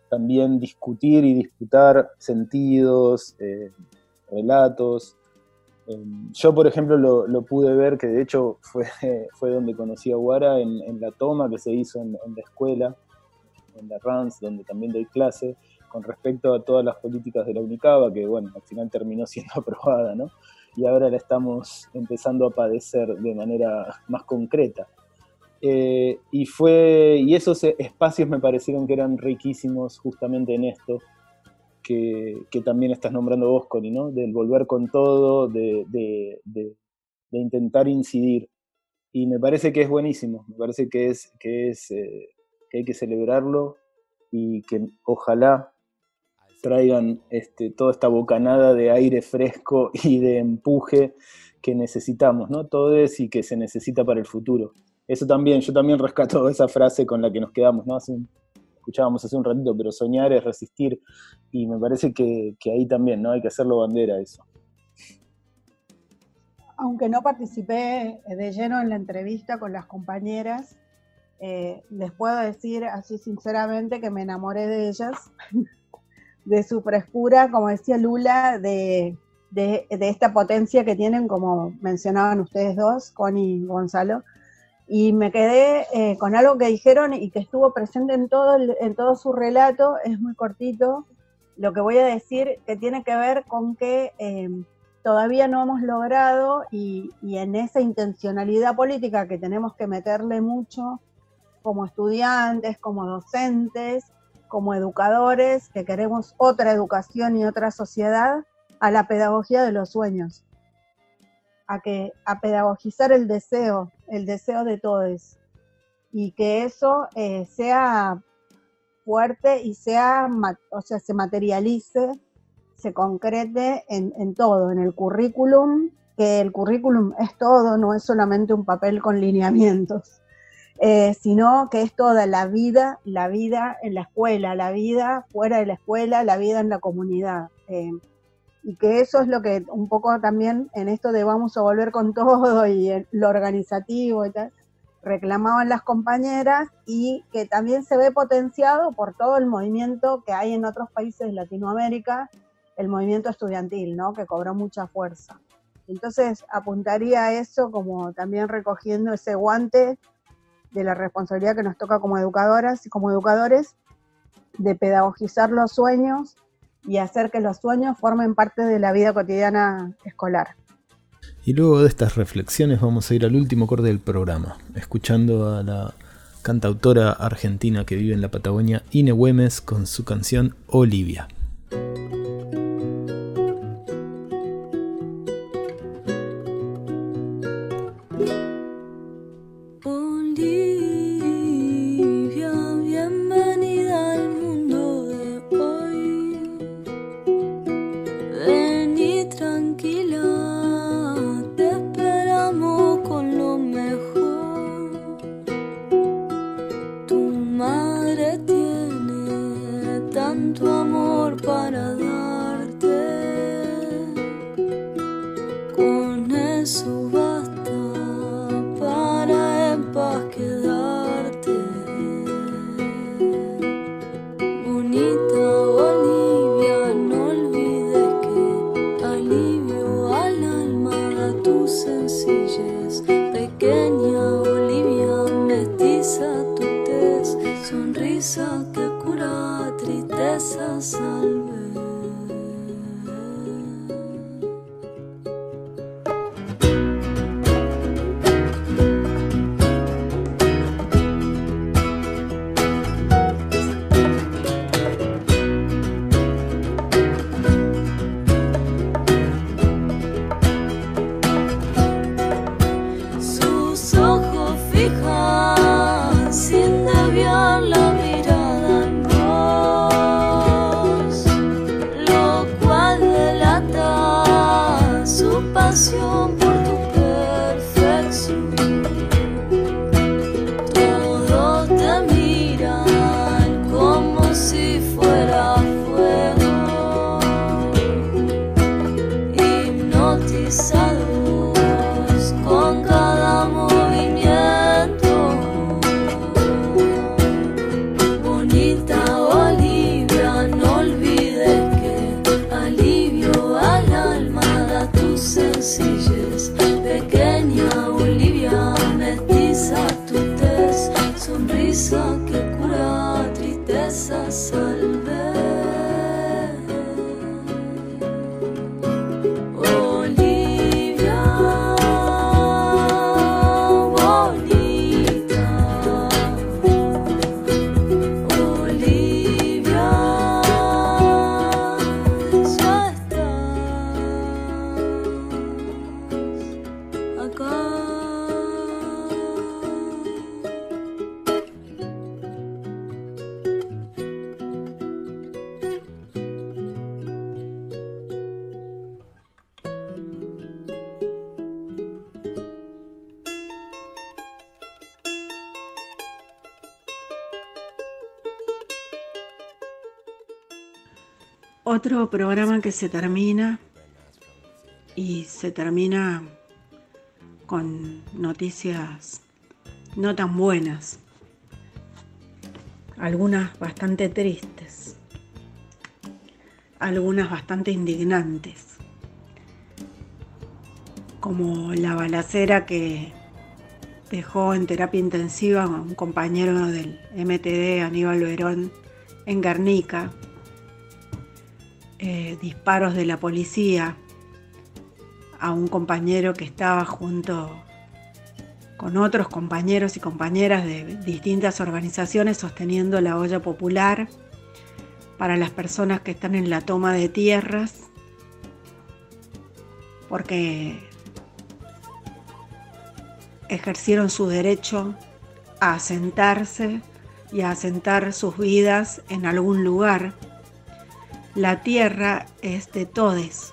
también discutir y disputar sentidos, eh, relatos. Eh, yo, por ejemplo, lo, lo pude ver, que de hecho fue, fue donde conocí a Guara, en, en la toma que se hizo en, en la escuela, en la RANS, donde también doy clase, con respecto a todas las políticas de la UNICABA, que bueno, al final terminó siendo aprobada, ¿no? Y ahora la estamos empezando a padecer de manera más concreta. Eh, y fue y esos espacios me parecieron que eran riquísimos justamente en esto que, que también estás nombrando vos, Connie, ¿no? Del volver con todo, de, de, de, de intentar incidir. Y me parece que es buenísimo, me parece que, es, que, es, eh, que hay que celebrarlo y que ojalá traigan este, toda esta bocanada de aire fresco y de empuje que necesitamos, ¿no? Todo es y que se necesita para el futuro. Eso también, yo también rescato esa frase con la que nos quedamos, ¿no? Hace un, escuchábamos hace un ratito, pero soñar es resistir, y me parece que, que ahí también, ¿no? Hay que hacerlo bandera eso. Aunque no participé de lleno en la entrevista con las compañeras, eh, les puedo decir así sinceramente que me enamoré de ellas, de su frescura, como decía Lula, de, de, de esta potencia que tienen, como mencionaban ustedes dos, Connie y Gonzalo. Y me quedé eh, con algo que dijeron y que estuvo presente en todo, el, en todo su relato, es muy cortito. Lo que voy a decir que tiene que ver con que eh, todavía no hemos logrado, y, y en esa intencionalidad política que tenemos que meterle mucho como estudiantes, como docentes, como educadores, que queremos otra educación y otra sociedad, a la pedagogía de los sueños. A, que, a pedagogizar el deseo, el deseo de todos, y que eso eh, sea fuerte y sea, o sea, se materialice, se concrete en, en todo, en el currículum, que el currículum es todo, no es solamente un papel con lineamientos, eh, sino que es toda la vida, la vida en la escuela, la vida fuera de la escuela, la vida en la comunidad. Eh, Y que eso es lo que un poco también en esto de vamos a volver con todo y lo organizativo y tal, reclamaban las compañeras, y que también se ve potenciado por todo el movimiento que hay en otros países de Latinoamérica, el movimiento estudiantil, ¿no? Que cobró mucha fuerza. Entonces apuntaría a eso, como también recogiendo ese guante de la responsabilidad que nos toca como educadoras y como educadores, de pedagogizar los sueños y hacer que los sueños formen parte de la vida cotidiana escolar. Y luego de estas reflexiones vamos a ir al último corte del programa, escuchando a la cantautora argentina que vive en la Patagonia, Ine Güemes, con su canción Olivia. Sin desviar la mirada en vos. vas a salvar. Otro programa que se termina y se termina con noticias no tan buenas, algunas bastante tristes, algunas bastante indignantes, como la balacera que dejó en terapia intensiva a un compañero del M T D, Aníbal Verón, en Guernica. Eh, disparos de la policía a un compañero que estaba junto con otros compañeros y compañeras de distintas organizaciones sosteniendo la olla popular para las personas que están en la toma de tierras, porque ejercieron su derecho a asentarse y a asentar sus vidas en algún lugar. La tierra es de todes.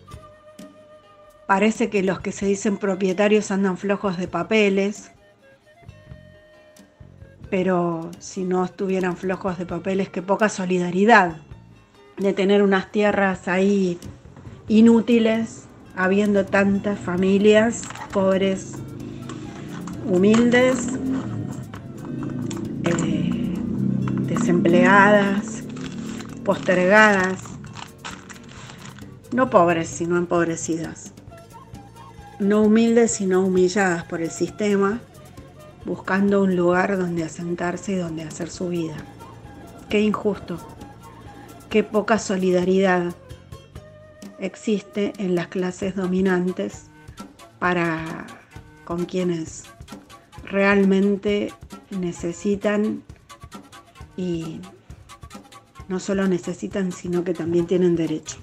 Parece que los que se dicen propietarios andan flojos de papeles, pero si no estuvieran flojos de papeles, qué poca solidaridad de tener unas tierras ahí inútiles, habiendo tantas familias pobres, humildes, eh, desempleadas, postergadas, no pobres sino empobrecidas, no humildes sino humilladas por el sistema, buscando un lugar donde asentarse y donde hacer su vida. Qué injusto, qué poca solidaridad existe en las clases dominantes para con quienes realmente necesitan, y no solo necesitan, sino que también tienen derecho.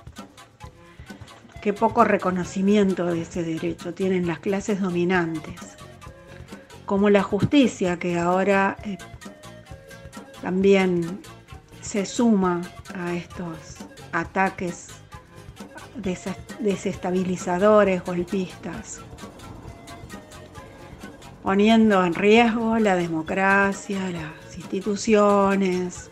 Qué poco reconocimiento de ese derecho tienen las clases dominantes, como la justicia, que ahora eh, también se suma a estos ataques desestabilizadores, golpistas, poniendo en riesgo la democracia, las instituciones,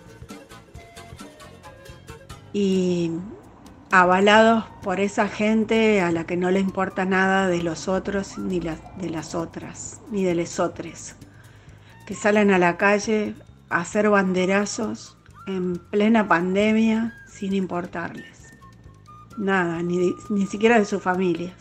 y avalados por esa gente a la que no le importa nada de los otros, ni la, de las otras, ni de lesotres, que salen a la calle a hacer banderazos en plena pandemia sin importarles nada, ni, ni siquiera de sus familias.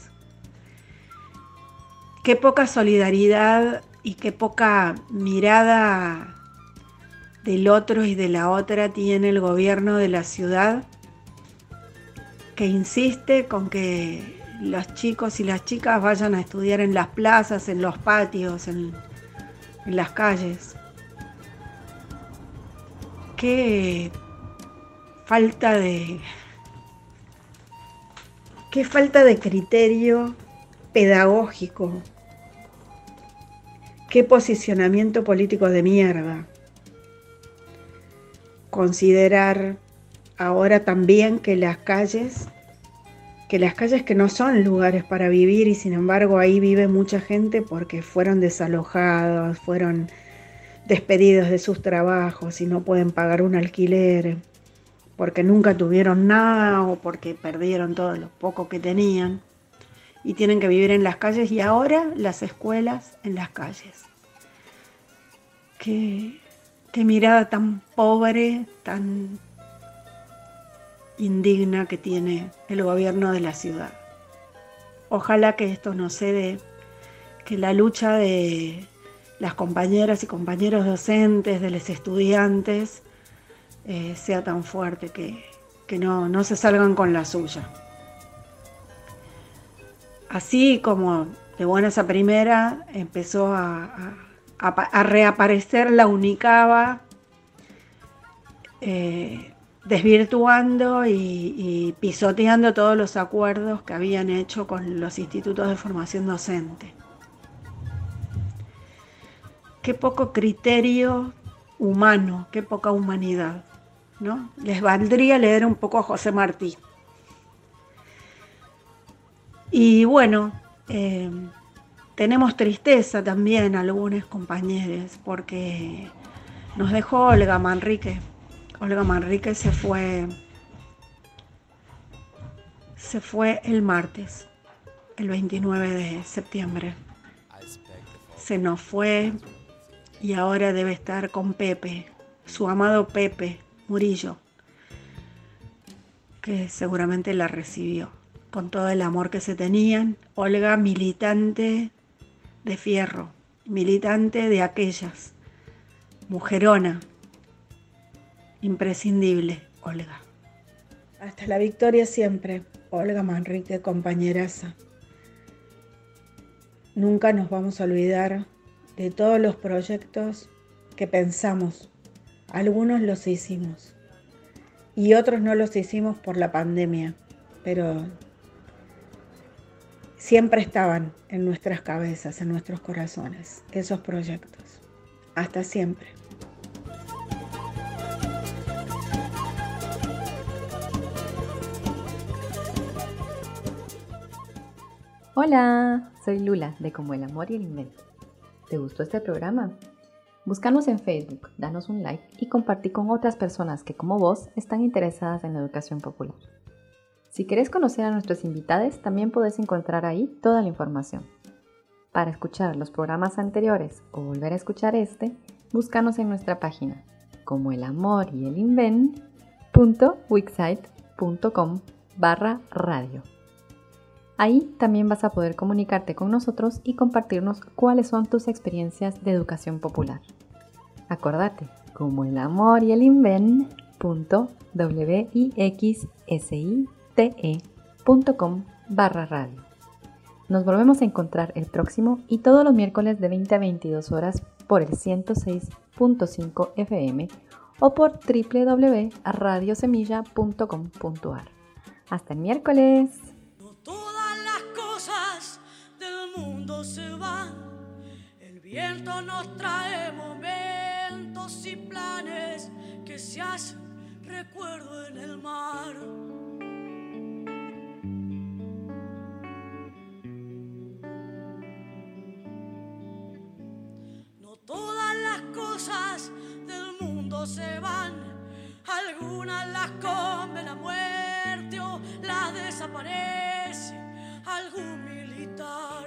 Qué poca solidaridad y qué poca mirada del otro y de la otra tiene el gobierno de la ciudad, que insiste con que los chicos y las chicas vayan a estudiar en las plazas, en los patios, en, en las calles. Qué falta de qué falta de criterio pedagógico, qué posicionamiento político de mierda. Considerar ahora también que las calles, que las calles que no son lugares para vivir, y sin embargo ahí vive mucha gente porque fueron desalojados, fueron despedidos de sus trabajos y no pueden pagar un alquiler, porque nunca tuvieron nada o porque perdieron todo lo poco que tenían y tienen que vivir en las calles, y ahora las escuelas en las calles. Qué Qué mirada tan pobre, tan indigna que tiene el gobierno de la ciudad. Ojalá que esto no se dé, que la lucha de las compañeras y compañeros docentes, de los estudiantes, eh, sea tan fuerte, que, que no, no se salgan con la suya. Así como de buenas a primera empezó a, a, a reaparecer la Unicaba, eh, desvirtuando y, y pisoteando todos los acuerdos que habían hecho con los institutos de formación docente. Qué poco criterio humano, qué poca humanidad, ¿no? Les valdría leer un poco a José Martí. Y bueno, eh, tenemos tristeza también algunos compañeros, porque nos dejó Olga Manrique. Olga Manrique se fue, se fue el martes, el veintinueve de septiembre. Se nos fue y ahora debe estar con Pepe, su amado Pepe Murillo, que seguramente la recibió con todo el amor que se tenían. Olga, militante de fierro, militante de aquellas, mujerona, imprescindible, Olga. Hasta la victoria siempre, Olga Manrique, compañeraza. Nunca nos vamos a olvidar de todos los proyectos que pensamos. Algunos los hicimos y otros no los hicimos por la pandemia, pero siempre estaban en nuestras cabezas, en nuestros corazones, esos proyectos. Hasta siempre. Hola, soy Lula de Como el Amor y el Invento. ¿Te gustó este programa? Búscanos en Facebook, danos un like y compartí con otras personas que como vos están interesadas en la educación popular. Si querés conocer a nuestros invitados, también podés encontrar ahí toda la información. Para escuchar los programas anteriores o volver a escuchar este, búscanos en nuestra página como el amor y el invent punto wixsite punto com barra radio. Ahí también vas a poder comunicarte con nosotros y compartirnos cuáles son tus experiencias de educación popular. Acordate, como el amor y el invent punto wixsite punto com barra radio. Nos volvemos a encontrar el próximo y todos los miércoles de veinte a veintidós horas por el ciento seis punto cinco F M o por doble u doble u doble u punto radio semilla punto com punto a r. Hasta el miércoles. Se van, el viento nos trae momentos y planes que se hacen recuerdo en el mar. No todas las cosas del mundo se van, algunas las come la muerte o las desaparece algún militar.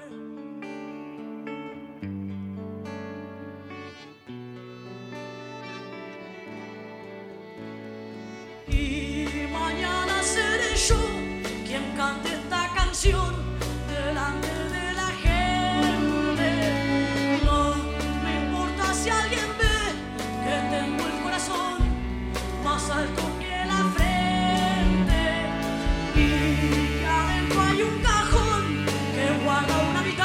Mañana seré yo quien cante esta canción delante de la gente. No me importa si alguien ve que tengo el corazón más alto que la frente y que adentro hay un cajón que guarda una mitad.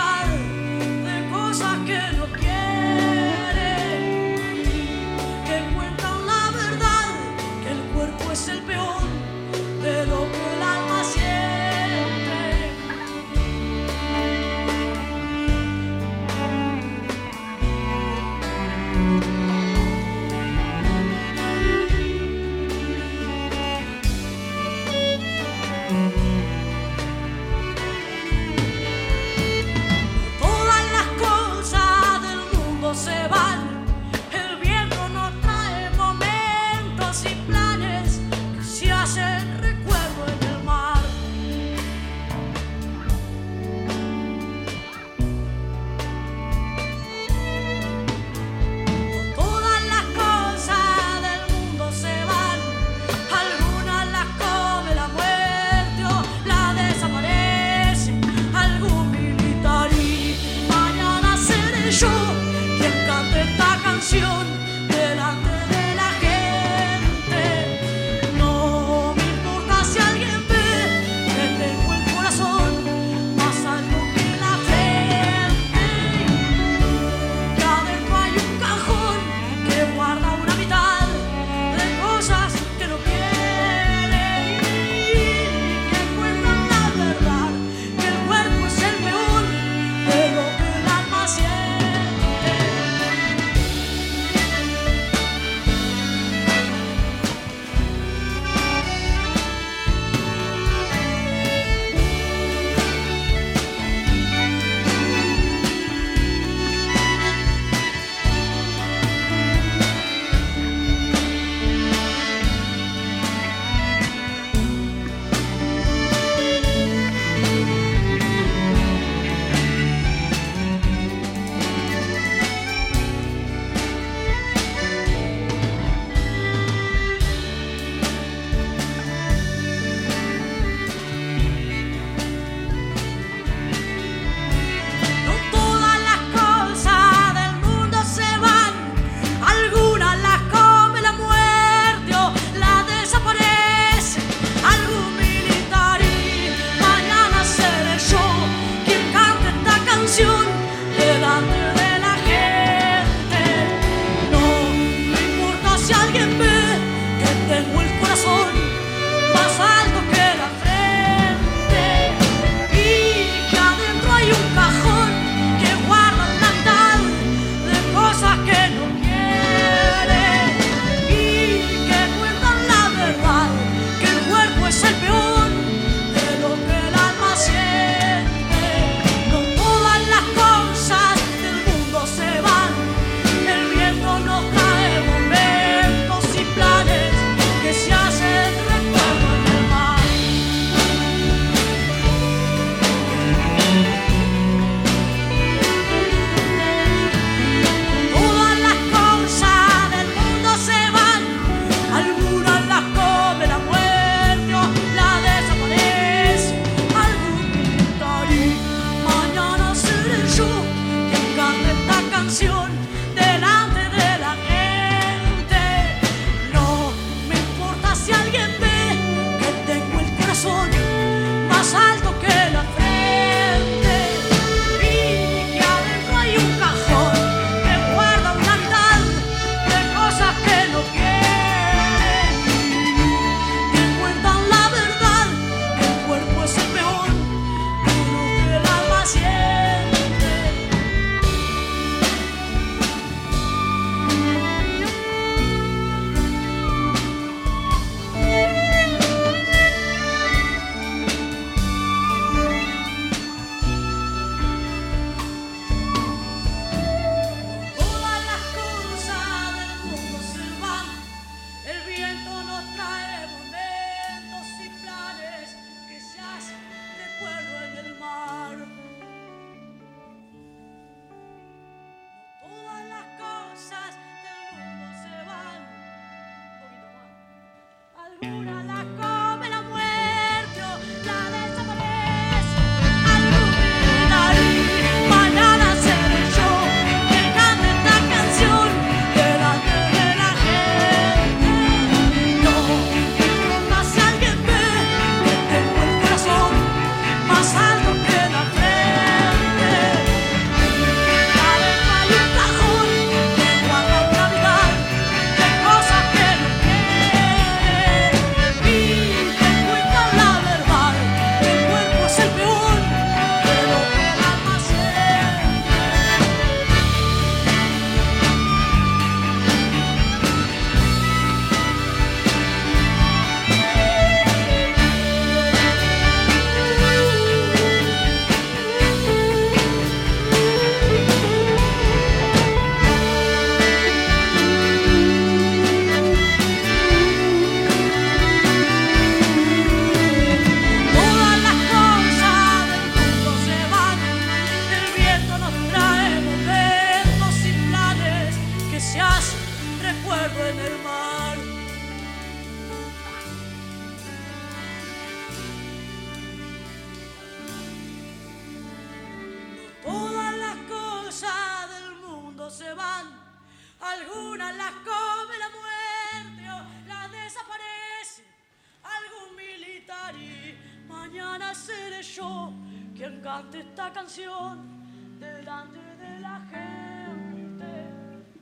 Algunas las come la muerte o las desaparece algún militar y mañana seré yo quien cante esta canción delante de la gente.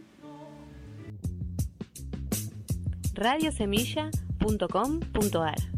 radio semilla punto com punto ar